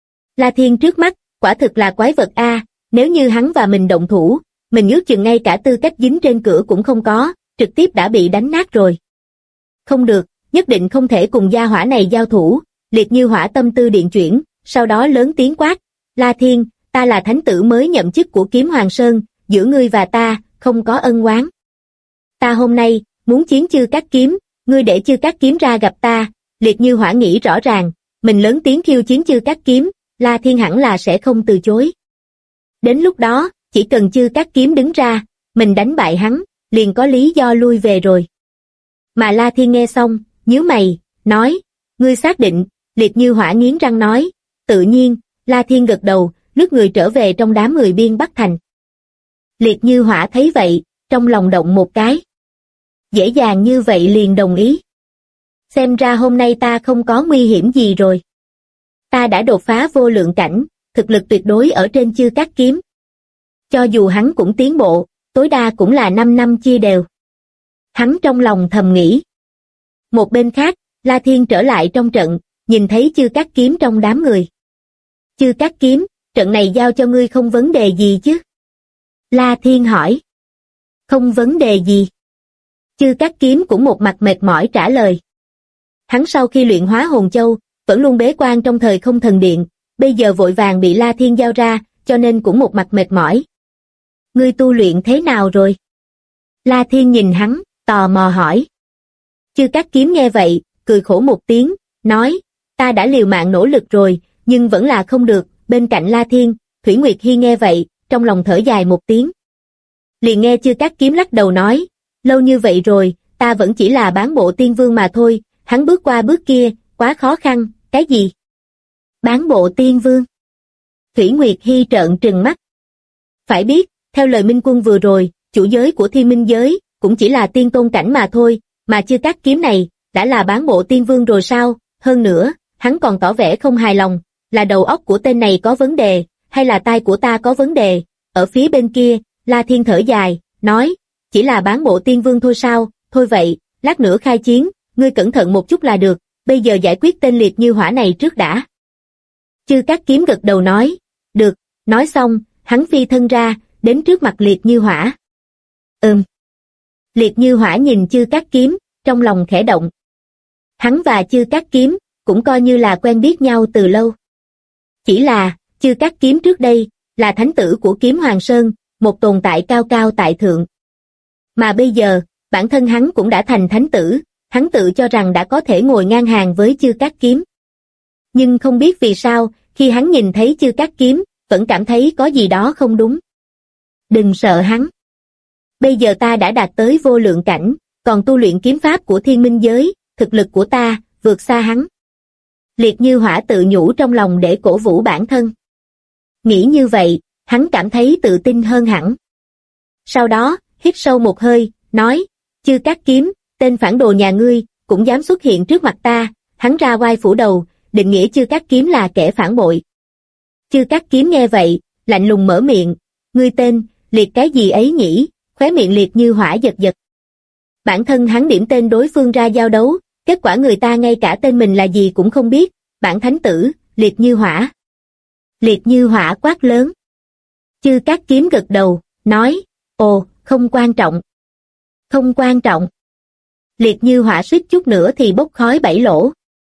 La Thiên trước mắt, quả thực là quái vật a, nếu như hắn và mình động thủ, mình ước chừng ngay cả tư cách dính trên cửa cũng không có, trực tiếp đã bị đánh nát rồi. Không được, nhất định không thể cùng gia hỏa này giao thủ, Liệt Như Hỏa tâm tư điện chuyển, sau đó lớn tiếng quát, La Thiên, ta là thánh tử mới nhậm chức của Kiếm Hoàng Sơn, giữa ngươi và ta, không có ân oán. Ta hôm nay, muốn chiến Chư Cát Kiếm, ngươi để Chư Cát Kiếm ra gặp ta, Liệt Như Hỏa nghĩ rõ ràng, mình lớn tiếng khiêu chiến Chư Cát Kiếm, La Thiên hẳn là sẽ không từ chối. Đến lúc đó, chỉ cần Chư Cát Kiếm đứng ra, mình đánh bại hắn, liền có lý do lui về rồi. Mà La Thiên nghe xong, nhíu mày, nói, ngươi xác định, Liệt Như Hỏa nghiến răng nói, tự nhiên, La Thiên gật đầu, lướt người trở về trong đám người Biên Bắc Thành. Liệt Như Hỏa thấy vậy, trong lòng động một cái. Dễ dàng như vậy liền đồng ý. Xem ra hôm nay ta không có nguy hiểm gì rồi. Ta đã đột phá vô lượng cảnh, thực lực tuyệt đối ở trên Chư Cát Kiếm. Cho dù hắn cũng tiến bộ, tối đa cũng là 5 năm chia đều. Hắn trong lòng thầm nghĩ. Một bên khác, La Thiên trở lại trong trận, nhìn thấy Chư Cát Kiếm trong đám người. Chư Cát Kiếm, trận này giao cho ngươi không vấn đề gì chứ? La Thiên hỏi. Không vấn đề gì. Chư Cát Kiếm cũng một mặt mệt mỏi trả lời. Hắn sau khi luyện hóa hồn châu, vẫn luôn bế quan trong thời không thần điện, bây giờ vội vàng bị La Thiên giao ra, cho nên cũng một mặt mệt mỏi. Ngươi tu luyện thế nào rồi? La Thiên nhìn hắn, tò mò hỏi. Chư Cát Kiếm nghe vậy, cười khổ một tiếng, nói, ta đã liều mạng nỗ lực rồi, nhưng vẫn là không được. Bên cạnh La Thiên, Thủy Nguyệt Hi nghe vậy, trong lòng thở dài một tiếng. Liền nghe Chư Cát Kiếm lắc đầu nói, lâu như vậy rồi, ta vẫn chỉ là bán bộ tiên vương mà thôi, hắn bước qua bước kia, quá khó khăn, cái gì? Bán bộ tiên vương? Thủy Nguyệt Hi trợn trừng mắt. Phải biết, theo lời Minh Quân vừa rồi, chủ giới của Thiên Minh giới, cũng chỉ là tiên tôn cảnh mà thôi, mà Chư Cát Kiếm này, đã là bán bộ tiên vương rồi sao? Hơn nữa, hắn còn tỏ vẻ không hài lòng, là đầu óc của tên này có vấn đề, hay là tai của ta có vấn đề? Ở phía bên kia, La Thiên thở dài, nói, chỉ là bán bộ tiên vương thôi sao? Thôi vậy, lát nữa khai chiến, ngươi cẩn thận một chút là được, bây giờ giải quyết tên Liệt Như Hỏa này trước đã. Chư Cát Kiếm gật đầu nói, được, nói xong, hắn phi thân ra, đến trước mặt Liệt Như Hỏa. Liệt Như Hỏa nhìn Chư Cát Kiếm, trong lòng khẽ động. Hắn và Chư Cát Kiếm, cũng coi như là quen biết nhau từ lâu. Chỉ là, Chư Cát Kiếm trước đây, là thánh tử của Kiếm Hoàng Sơn, một tồn tại cao cao tại thượng. Mà bây giờ, bản thân hắn cũng đã thành thánh tử, hắn tự cho rằng đã có thể ngồi ngang hàng với Chư Cát Kiếm. Nhưng không biết vì sao, khi hắn nhìn thấy Chư Cát Kiếm, vẫn cảm thấy có gì đó không đúng. Đừng sợ hắn. Bây giờ ta đã đạt tới vô lượng cảnh, còn tu luyện kiếm pháp của thiên minh giới, thực lực của ta, vượt xa hắn. Liệt Như Hỏa tự nhủ trong lòng để cổ vũ bản thân. Nghĩ như vậy, hắn cảm thấy tự tin hơn hẳn. Sau đó, hít sâu một hơi, nói, Chư Cát Kiếm, tên phản đồ nhà ngươi, cũng dám xuất hiện trước mặt ta, hắn ra oai phủ đầu, định nghĩa Chư Cát Kiếm là kẻ phản bội. Chư Cát Kiếm nghe vậy, lạnh lùng mở miệng, ngươi tên, Liệt cái gì ấy nhỉ, khóe miệng Liệt Như Hỏa giật giật. Bản thân hắn điểm tên đối phương ra giao đấu, kết quả người ta ngay cả tên mình là gì cũng không biết, bản thánh tử, Liệt Như Hỏa. Liệt Như Hỏa quát lớn. Chư Cát Kiếm gật đầu, nói, ồ, không quan trọng. Không quan trọng. Liệt Như Hỏa suýt chút nữa thì bốc khói 7 lỗ.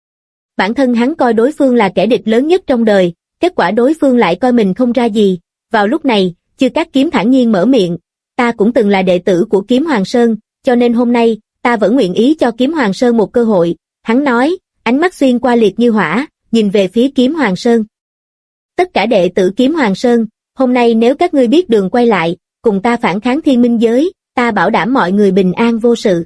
Bản thân hắn coi đối phương là kẻ địch lớn nhất trong đời, kết quả đối phương lại coi mình không ra gì. Vào lúc này, Chư Cát Kiếm thản nhiên mở miệng, ta cũng từng là đệ tử của Kiếm Hoàng Sơn, cho nên hôm nay, ta vẫn nguyện ý cho Kiếm Hoàng Sơn một cơ hội. Hắn nói, ánh mắt xuyên qua Liệt Như Hỏa, nhìn về phía Kiếm Hoàng Sơn. Tất cả đệ tử Kiếm Hoàng Sơn, hôm nay nếu các ngươi biết đường quay lại, cùng ta phản kháng thiên minh giới, ta bảo đảm mọi người bình an vô sự.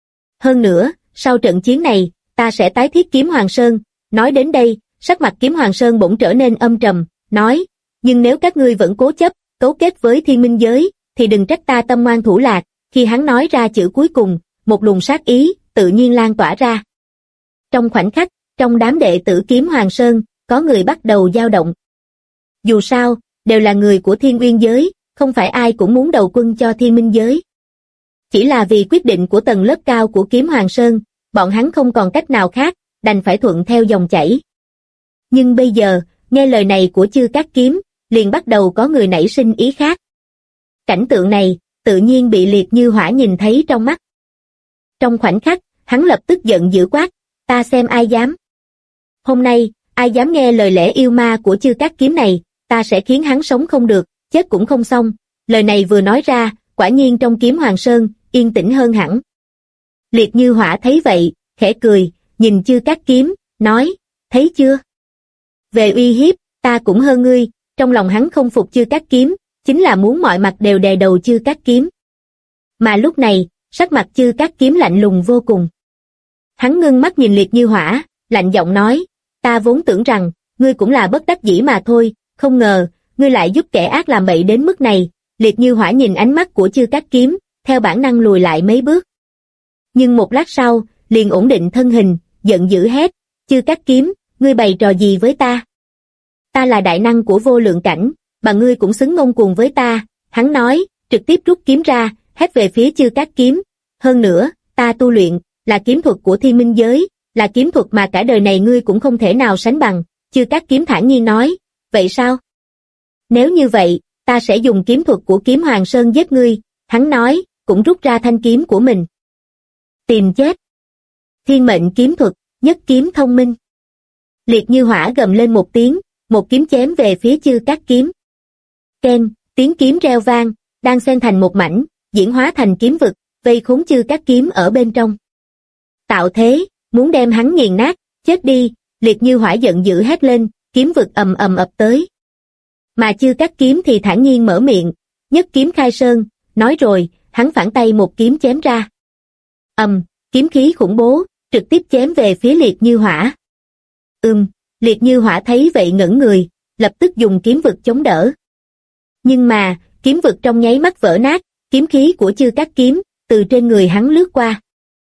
Hơn nữa, sau trận chiến này, ta sẽ tái thiết Kiếm Hoàng Sơn. Nói đến đây, sắc mặt Kiếm Hoàng Sơn bỗng trở nên âm trầm, nói, nhưng nếu các ngươi vẫn cố chấp, cấu kết với thiên minh giới, thì đừng trách ta tâm ngoan thủ lạc. Khi hắn nói ra chữ cuối cùng, một luồng sát ý, tự nhiên lan tỏa ra. Trong khoảnh khắc, trong đám đệ tử Kiếm Hoàng Sơn, có người bắt đầu dao động. Dù sao, đều là người của Thiên Uyên giới, không phải ai cũng muốn đầu quân cho thiên minh giới. Chỉ là vì quyết định của tầng lớp cao của Kiếm Hoàng Sơn, bọn hắn không còn cách nào khác, đành phải thuận theo dòng chảy. Nhưng bây giờ, nghe lời này của Chư Cát Kiếm, liền bắt đầu có người nảy sinh ý khác. Cảnh tượng này, tự nhiên bị Liệt Như Hỏa nhìn thấy trong mắt. Trong khoảnh khắc, hắn lập tức giận dữ quát, ta xem ai dám. Hôm nay, ai dám nghe lời lẽ yêu ma của Chư Cát Kiếm này, ta sẽ khiến hắn sống không được, chết cũng không xong. Lời này vừa nói ra, quả nhiên trong Kiếm Hoàng Sơn, yên tĩnh hơn hẳn. Liệt Như Hỏa thấy vậy, khẽ cười, nhìn Chư Cát Kiếm, nói, thấy chưa? Về uy hiếp, ta cũng hơn ngươi. Trong lòng hắn không phục Chư Cát Kiếm, chính là muốn mọi mặt đều đè đầu Chư Cát Kiếm. Mà lúc này, sắc mặt Chư Cát Kiếm lạnh lùng vô cùng. Hắn ngưng mắt nhìn Liệt Như Hỏa, lạnh giọng nói, ta vốn tưởng rằng, ngươi cũng là bất đắc dĩ mà thôi, không ngờ, ngươi lại giúp kẻ ác làm bậy đến mức này. Liệt Như Hỏa nhìn ánh mắt của Chư Cát Kiếm, theo bản năng lùi lại mấy bước. Nhưng một lát sau, liền ổn định thân hình, giận dữ hét, Chư Cát Kiếm, ngươi bày trò gì với ta? Ta là đại năng của vô lượng cảnh, mà ngươi cũng xứng ngông cuồng với ta. Hắn nói, trực tiếp rút kiếm ra, hét về phía Chư Cát Kiếm. Hơn nữa, ta tu luyện, là kiếm thuật của thiên minh giới, là kiếm thuật mà cả đời này ngươi cũng không thể nào sánh bằng. Chư Cát Kiếm thản nhiên nói, vậy sao? Nếu như vậy, ta sẽ dùng kiếm thuật của Kiếm Hoàng Sơn giết ngươi. Hắn nói, cũng rút ra thanh kiếm của mình. Tìm chết. Thiên mệnh kiếm thuật, nhất kiếm thông minh. Liệt Như Hỏa gầm lên một tiếng, một kiếm chém về phía Chư Cát Kiếm. Keng, tiếng kiếm reo vang, đang xen thành một mảnh, diễn hóa thành kiếm vực, vây khốn Chư Cát Kiếm ở bên trong. Tạo thế, muốn đem hắn nghiền nát, chết đi. Liệt Như Hỏa giận dữ hét lên, kiếm vực ầm ầm ập tới. Mà Chư Cát Kiếm thì thản nhiên mở miệng, nhất kiếm khai sơn, nói rồi, hắn phản tay một kiếm chém ra. Kiếm khí khủng bố, trực tiếp chém về phía Liệt Như Hỏa. Liệt Như Hỏa thấy vậy ngẩn người, lập tức dùng kiếm vực chống đỡ. Nhưng mà, kiếm vực trong nháy mắt vỡ nát, kiếm khí của Chư Cát Kiếm, từ trên người hắn lướt qua.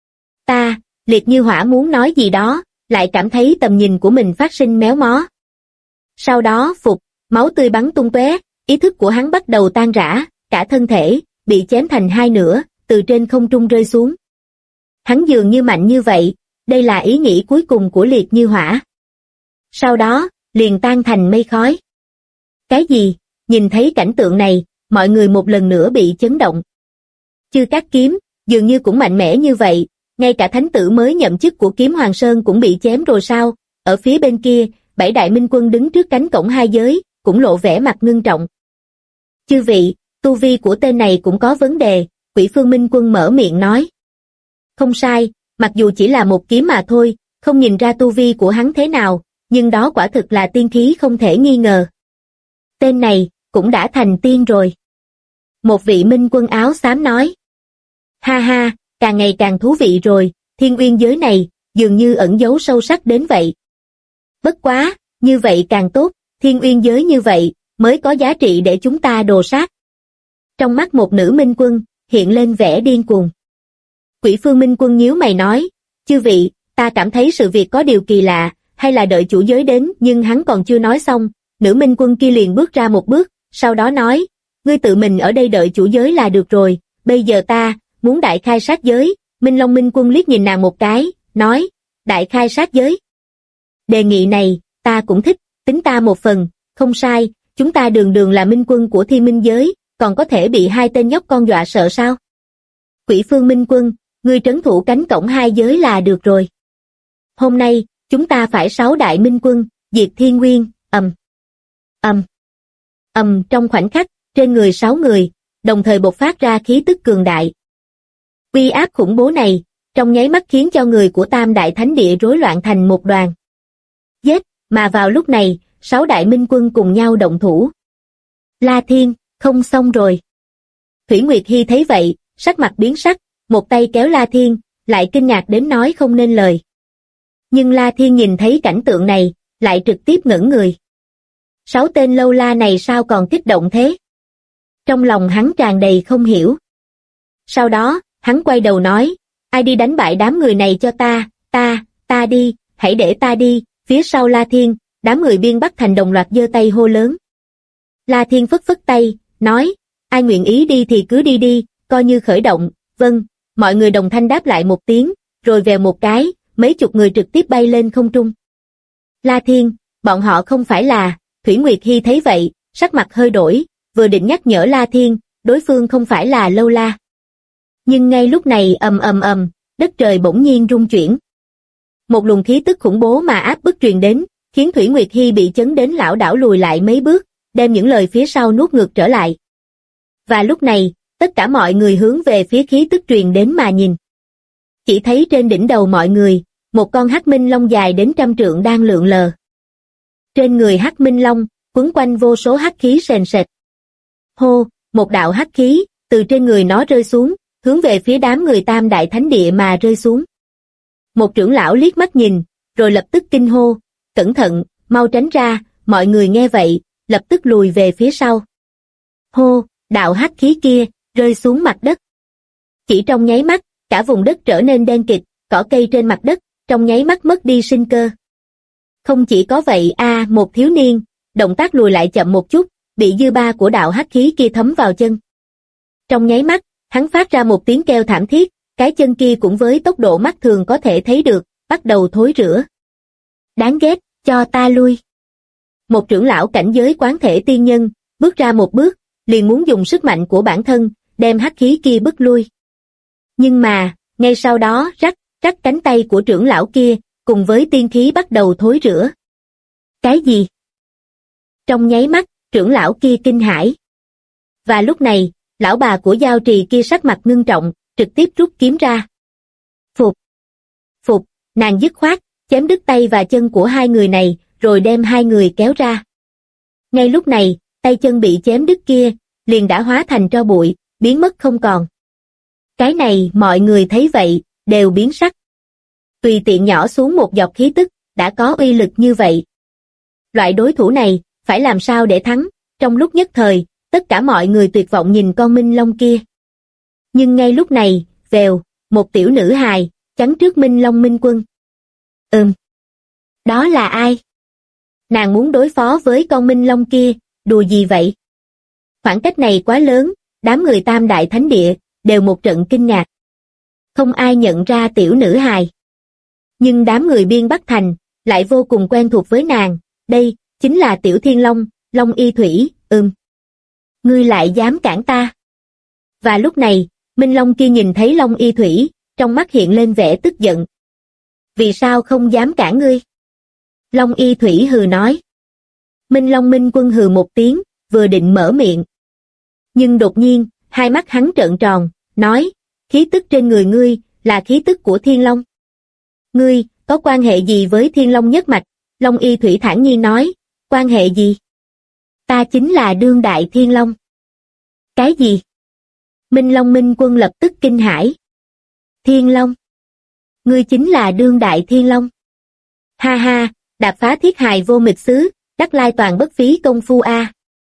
Liệt Như Hỏa muốn nói gì đó, lại cảm thấy tầm nhìn của mình phát sinh méo mó. Sau đó, máu tươi bắn tung tóe, ý thức của hắn bắt đầu tan rã, cả thân thể, bị chém thành hai nửa, từ trên không trung rơi xuống. Hắn dường như mạnh như vậy, đây là ý nghĩ cuối cùng của Liệt Như Hỏa. Sau đó, liền tan thành mây khói. Cái gì? Nhìn thấy cảnh tượng này, mọi người một lần nữa bị chấn động. Chư Cát Kiếm, dường như cũng mạnh mẽ như vậy, ngay cả thánh tử mới nhậm chức của Kiếm Hoàng Sơn cũng bị chém rồi sao? Ở phía bên kia, 7 đại minh quân đứng trước cánh cổng hai giới, cũng lộ vẻ mặt ngưng trọng. Chư vị, tu vi của tên này cũng có vấn đề, Quỷ Phương Minh Quân mở miệng nói. Không sai, mặc dù chỉ là một kiếm mà thôi, không nhìn ra tu vi của hắn thế nào, nhưng đó quả thực là tiên khí không thể nghi ngờ. Tên này, cũng đã thành tiên rồi. Một vị minh quân áo xám nói. Ha ha, càng ngày càng thú vị rồi, Thiên Uyên giới này, dường như ẩn giấu sâu sắc đến vậy. Bất quá, như vậy càng tốt, Thiên Uyên giới như vậy, mới có giá trị để chúng ta đồ sát. Trong mắt một nữ minh quân, hiện lên vẻ điên cuồng. Quỷ Phương Minh Quân nhíu mày nói, chư vị, ta cảm thấy sự việc có điều kỳ lạ, hay là đợi chủ giới đến, nhưng hắn còn chưa nói xong, nữ minh quân kia liền bước ra một bước, sau đó nói, ngươi tự mình ở đây đợi chủ giới là được rồi, bây giờ ta, muốn đại khai sát giới. Minh Long Minh Quân liếc nhìn nàng một cái, nói, đại khai sát giới. Đề nghị này, ta cũng thích, tính ta một phần, không sai, chúng ta đường đường là minh quân của Thiên Minh giới, còn có thể bị hai tên nhóc con dọa sợ sao? Quỷ Phương Minh Quân, ngươi trấn thủ cánh cổng hai giới là được rồi. Hôm nay, chúng ta phải 6 đại minh quân, diệt Thiên Nguyên, trong khoảnh khắc, trên người 6 người, đồng thời bộc phát ra khí tức cường đại. Uy áp khủng bố này, trong nháy mắt khiến cho người của Tam Đại Thánh Địa rối loạn thành một đoàn. Giết, mà vào lúc này, 6 đại minh quân cùng nhau động thủ. La Thiên, không xong rồi. Thủy Nguyệt Hy thấy vậy, sắc mặt biến sắc, một tay kéo La Thiên, lại kinh ngạc đến nói không nên lời. Nhưng La Thiên nhìn thấy cảnh tượng này, lại trực tiếp ngẩn người. 6 tên lâu la này sao còn kích động thế? Trong lòng hắn tràn đầy không hiểu. Sau đó, hắn quay đầu nói, ai đi đánh bại đám người này cho ta, ta đi, hãy để ta đi. Phía sau La Thiên, đám người Biên Bắc Thành đồng loạt giơ tay hô lớn. La Thiên phất phất tay, nói, ai nguyện ý đi thì cứ đi đi, coi như khởi động. Vâng, mọi người đồng thanh đáp lại một tiếng, rồi vèo một cái, mấy chục người trực tiếp bay lên không trung. La Thiên, bọn họ không phải là, Thủy Nguyệt Hy thấy vậy, sắc mặt hơi đổi, vừa định nhắc nhở La Thiên, đối phương không phải là lâu la. Nhưng ngay lúc này đất trời bỗng nhiên rung chuyển. Một luồng khí tức khủng bố mà áp bức truyền đến, khiến Thủy Nguyệt Hy bị chấn đến lảo đảo lùi lại mấy bước, đem những lời phía sau nuốt ngược trở lại. Và lúc này, tất cả mọi người hướng về phía khí tức truyền đến mà nhìn. Chỉ thấy trên đỉnh đầu mọi người, một con hắc minh long dài đến 100 trượng đang lượn lờ. Trên người hắc minh long, quấn quanh vô số hắc khí sền sệt. Hô, một đạo hắc khí, từ trên người nó rơi xuống, hướng về phía đám người Tam Đại Thánh Địa mà rơi xuống. Một trưởng lão liếc mắt nhìn, rồi lập tức kinh hô, cẩn thận, mau tránh ra, mọi người nghe vậy, lập tức lùi về phía sau. Hô, đạo hắc khí kia, rơi xuống mặt đất. Chỉ trong nháy mắt, cả vùng đất trở nên đen kịt, cỏ cây trên mặt đất, trong nháy mắt mất đi sinh cơ. Không chỉ có vậy một thiếu niên, động tác lùi lại chậm một chút, bị dư ba của đạo hắc khí kia thấm vào chân. Trong nháy mắt, hắn phát ra một tiếng kêu thảm thiết, cái chân kia cũng với tốc độ mắt thường có thể thấy được, bắt đầu thối rữa. Đáng ghét, cho ta lui. Một trưởng lão cảnh giới quán thể tiên nhân, bước ra một bước, liền muốn dùng sức mạnh của bản thân, đem hắc khí kia bức lui. Nhưng mà, ngay sau đó rắc cánh tay của trưởng lão kia, cùng với tiên khí bắt đầu thối rữa. Cái gì? Trong nháy mắt, trưởng lão kia kinh hãi. Và lúc này, lão bà của Giao Trì kia sắc mặt ngưng trọng, trực tiếp rút kiếm ra. Phục, nàng dứt khoát, chém đứt tay và chân của hai người này, rồi đem hai người kéo ra. Ngay lúc này, tay chân bị chém đứt kia, liền đã hóa thành tro bụi, biến mất không còn. Cái này mọi người thấy vậy, đều biến sắc. Tùy tiện nhỏ xuống một giọt khí tức, đã có uy lực như vậy. Loại đối thủ này, phải làm sao để thắng? Trong lúc nhất thời, tất cả mọi người tuyệt vọng nhìn con Minh Long kia. Nhưng ngay lúc này, vèo, một tiểu nữ hài, chắn trước Minh Long Minh Quân. Đó là ai? Nàng muốn đối phó với con Minh Long kia, đùa gì vậy? Khoảng cách này quá lớn, đám người Tam Đại Thánh Địa, đều một trận kinh ngạc. Không ai nhận ra tiểu nữ hài. Nhưng đám người Biên Bắc Thành, lại vô cùng quen thuộc với nàng, đây chính là Tiểu Thiên Long, Long Y Thủy, Ngươi lại dám cản ta. Và lúc này, Minh Long kia nhìn thấy Long Y Thủy, trong mắt hiện lên vẻ tức giận. Vì sao không dám cản ngươi? Long Y Thủy hừ nói. Minh Long Minh Quân hừ một tiếng, vừa định mở miệng. Nhưng đột nhiên, hai mắt hắn trợn tròn, nói, khí tức trên người ngươi, là khí tức của Thiên Long. Ngươi, có quan hệ gì với Thiên Long nhất mạch? Long Y Thủy thản nhiên nói, quan hệ gì? Ta chính là đương đại Thiên Long. Cái gì? Minh Long Minh Quân lập tức kinh hãi. Thiên Long? Ngươi chính là đương đại Thiên Long. Ha ha, đạp phá thiết hài vô mịch xứ, đắc lai toàn bất phí công phu a.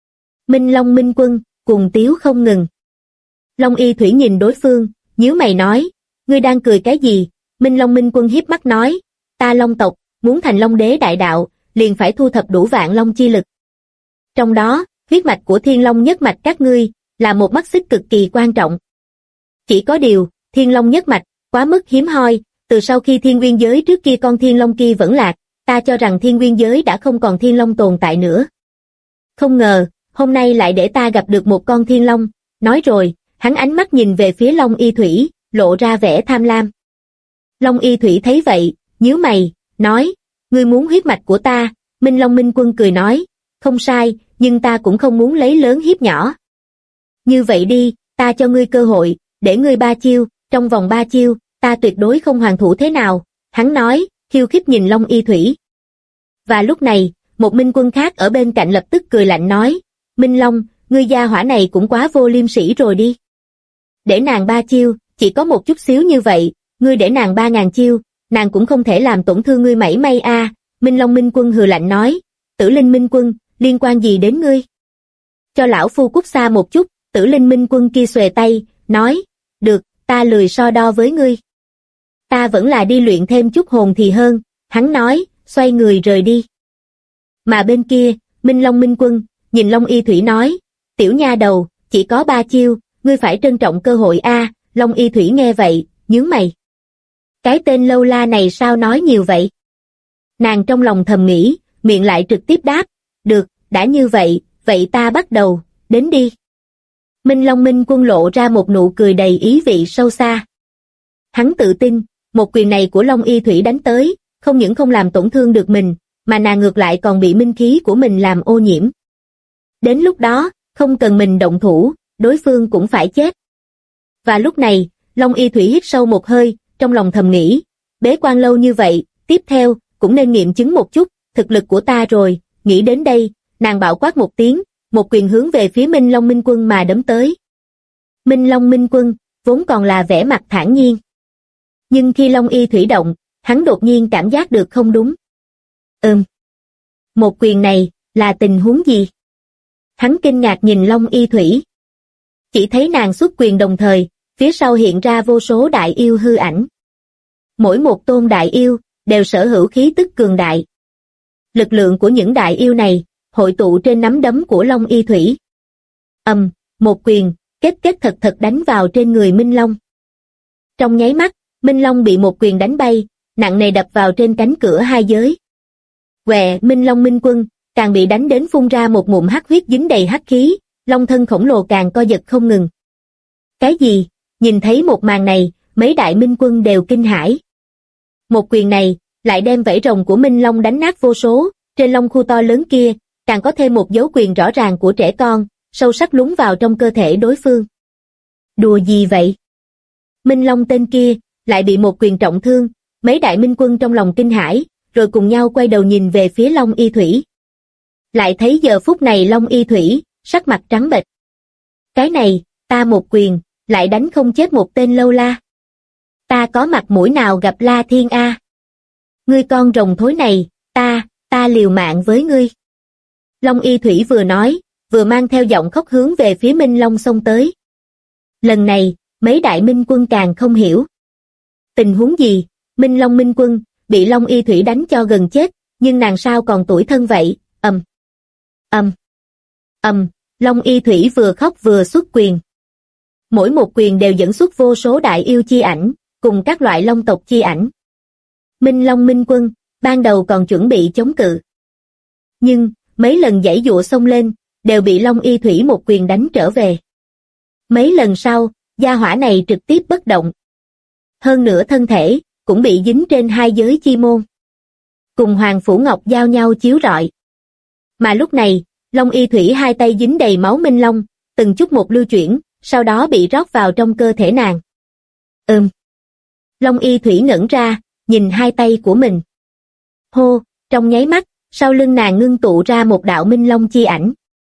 Minh Long Minh Quân, cùng tiếu không ngừng. Long Y Thủy nhìn đối phương, nhíu mày nói, ngươi đang cười cái gì? Minh Long Minh Quân hiếp mắt nói, ta Long tộc, muốn thành Long đế đại đạo, liền phải thu thập đủ vạn Long chi lực. Trong đó, huyết mạch của Thiên Long nhất mạch các ngươi, là một mắt xích cực kỳ quan trọng. Chỉ có điều, Thiên Long nhất mạch, quá mức hiếm hoi, từ sau khi Thiên Nguyên giới trước kia con Thiên Long kia vẫn lạc, ta cho rằng Thiên Nguyên giới đã không còn Thiên Long tồn tại nữa. Không ngờ, hôm nay lại để ta gặp được một con Thiên Long, nói rồi, hắn ánh mắt nhìn về phía Long Y Thủy, lộ ra vẻ tham lam. Long Y Thủy thấy vậy, nhíu mày, nói, ngươi muốn huyết mạch của ta? Minh Long Minh Quân cười nói, không sai, nhưng ta cũng không muốn lấy lớn hiếp nhỏ. Như vậy đi, ta cho ngươi cơ hội, để ngươi 3 chiêu, trong vòng 3 chiêu, ta tuyệt đối không hoàn thủ thế nào, hắn nói, khiêu khích nhìn Long Y Thủy. Và lúc này, một Minh Quân khác ở bên cạnh lập tức cười lạnh nói, Minh Long, ngươi gia hỏa này cũng quá vô liêm sỉ rồi đi. Để nàng 3 chiêu, chỉ có một chút xíu như vậy, ngươi để nàng 3.000 chiêu, nàng cũng không thể làm tổn thương ngươi mảy may a. Minh Long Minh Quân hừ lạnh nói, Tử Linh Minh Quân, liên quan gì đến ngươi? Cho lão phu cút xa một chút. Tử Linh Minh Quân kia xuề tay, nói, được, ta lười so đo với ngươi. Ta vẫn là đi luyện thêm chút hồn thì hơn, hắn nói, xoay người rời đi. Mà bên kia, Minh Long Minh Quân, nhìn Long Y Thủy nói, tiểu nha đầu, chỉ có 3 chiêu, ngươi phải trân trọng cơ hội a. Long Y Thủy nghe vậy, nhướng mày. Cái tên lâu la này sao nói nhiều vậy? Nàng trong lòng thầm nghĩ, miệng lại trực tiếp đáp, được, đã như vậy, vậy ta bắt đầu, đến đi. Minh Long Minh Quân lộ ra một nụ cười đầy ý vị sâu xa. Hắn tự tin, một quyền này của Long Y Thủy đánh tới, không những không làm tổn thương được mình, mà nàng ngược lại còn bị minh khí của mình làm ô nhiễm. Đến lúc đó, không cần mình động thủ, đối phương cũng phải chết. Và lúc này, Long Y Thủy hít sâu một hơi, trong lòng thầm nghĩ, bế quan lâu như vậy, tiếp theo, cũng nên nghiệm chứng một chút, thực lực của ta rồi, nghĩ đến đây, nàng bạo quát một tiếng, một quyền hướng về phía Minh Long Minh Quân mà đấm tới. Minh Long Minh Quân, vốn còn là vẻ mặt thản nhiên. Nhưng khi Long Y Thủy động, hắn đột nhiên cảm giác được không đúng. Một quyền này, là tình huống gì? Hắn kinh ngạc nhìn Long Y Thủy. Chỉ thấy nàng xuất quyền đồng thời, phía sau hiện ra vô số đại yêu hư ảnh. Mỗi một tôn đại yêu, đều sở hữu khí tức cường đại. Lực lượng của những đại yêu này, hội tụ trên nắm đấm của Long Y Thủy. Một quyền, kết thật thật đánh vào trên người Minh Long. Trong nháy mắt, Minh Long bị một quyền đánh bay, nặng nề đập vào trên cánh cửa hai giới. Minh Long Minh Quân, càng bị đánh đến phun ra một ngụm hắc huyết dính đầy hắc khí, long thân khổng lồ càng co giật không ngừng. Cái gì? Nhìn thấy một màn này, mấy đại minh quân đều kinh hãi. Một quyền này, lại đem vảy rồng của Minh Long đánh nát vô số, trên long khu to lớn kia, càng có thêm một dấu quyền rõ ràng của trẻ con, sâu sắc lún vào trong cơ thể đối phương. Đùa gì vậy? Minh Long tên kia, lại bị một quyền trọng thương, mấy đại minh quân trong lòng kinh hãi, rồi cùng nhau quay đầu nhìn về phía Long Y Thủy. Lại thấy giờ phút này Long Y Thủy, sắc mặt trắng bệch. Cái này, ta một quyền, lại đánh không chết một tên lâu la. Ta có mặt mũi nào gặp La Thiên A? Ngươi con rồng thối này, ta liều mạng với ngươi. Long Y Thủy vừa nói, vừa mang theo giọng khóc hướng về phía Minh Long xông tới. Lần này, mấy đại minh quân càng không hiểu. Tình huống gì? Minh Long Minh Quân, bị Long Y Thủy đánh cho gần chết, nhưng nàng sao còn tuổi thân vậy? Long Y Thủy vừa khóc vừa xuất quyền. Mỗi một quyền đều dẫn xuất vô số đại yêu chi ảnh, cùng các loại long tộc chi ảnh. Minh Long Minh Quân, ban đầu còn chuẩn bị chống cự. Nhưng, mấy lần giãy giụa xông lên, đều bị Long Y Thủy một quyền đánh trở về. Mấy lần sau, gia hỏa này trực tiếp bất động. Hơn nữa thân thể, cũng bị dính trên hai giới chi môn. Cùng Hoàng Phủ Ngọc giao nhau chiếu rọi. Mà lúc này, Long Y Thủy hai tay dính đầy máu minh long, từng chút một lưu chuyển, sau đó bị rót vào trong cơ thể nàng. Long Y Thủy ngẩn ra, nhìn hai tay của mình. Hô, trong nháy mắt, sau lưng nàng ngưng tụ ra một đạo minh long chi ảnh.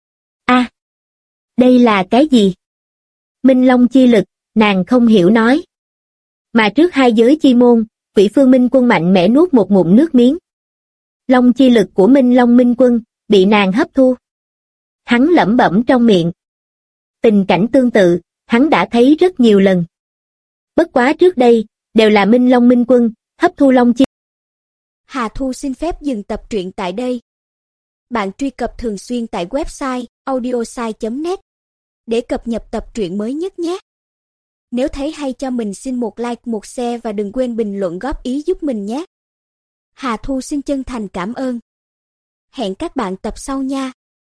Đây là cái gì? Minh long chi lực, nàng không hiểu nói. Mà trước hai giới chi môn, Quỷ Phương Minh Quân mạnh mẽ nuốt một ngụm nước miếng. Long chi lực của Minh Long Minh Quân, bị nàng hấp thu. Hắn lẩm bẩm trong miệng. Tình cảnh tương tự, hắn đã thấy rất nhiều lần. Bất quá trước đây, đều là Minh Long Minh Quân, hấp thu long chi. Hà Thu xin phép dừng tập truyện tại đây. Bạn truy cập thường xuyên tại website audiosai.net để cập nhật tập truyện mới nhất nhé. Nếu thấy hay cho mình xin một like, một share và đừng quên bình luận góp ý giúp mình nhé. Hà Thu xin chân thành cảm ơn. Hẹn các bạn tập sau nha.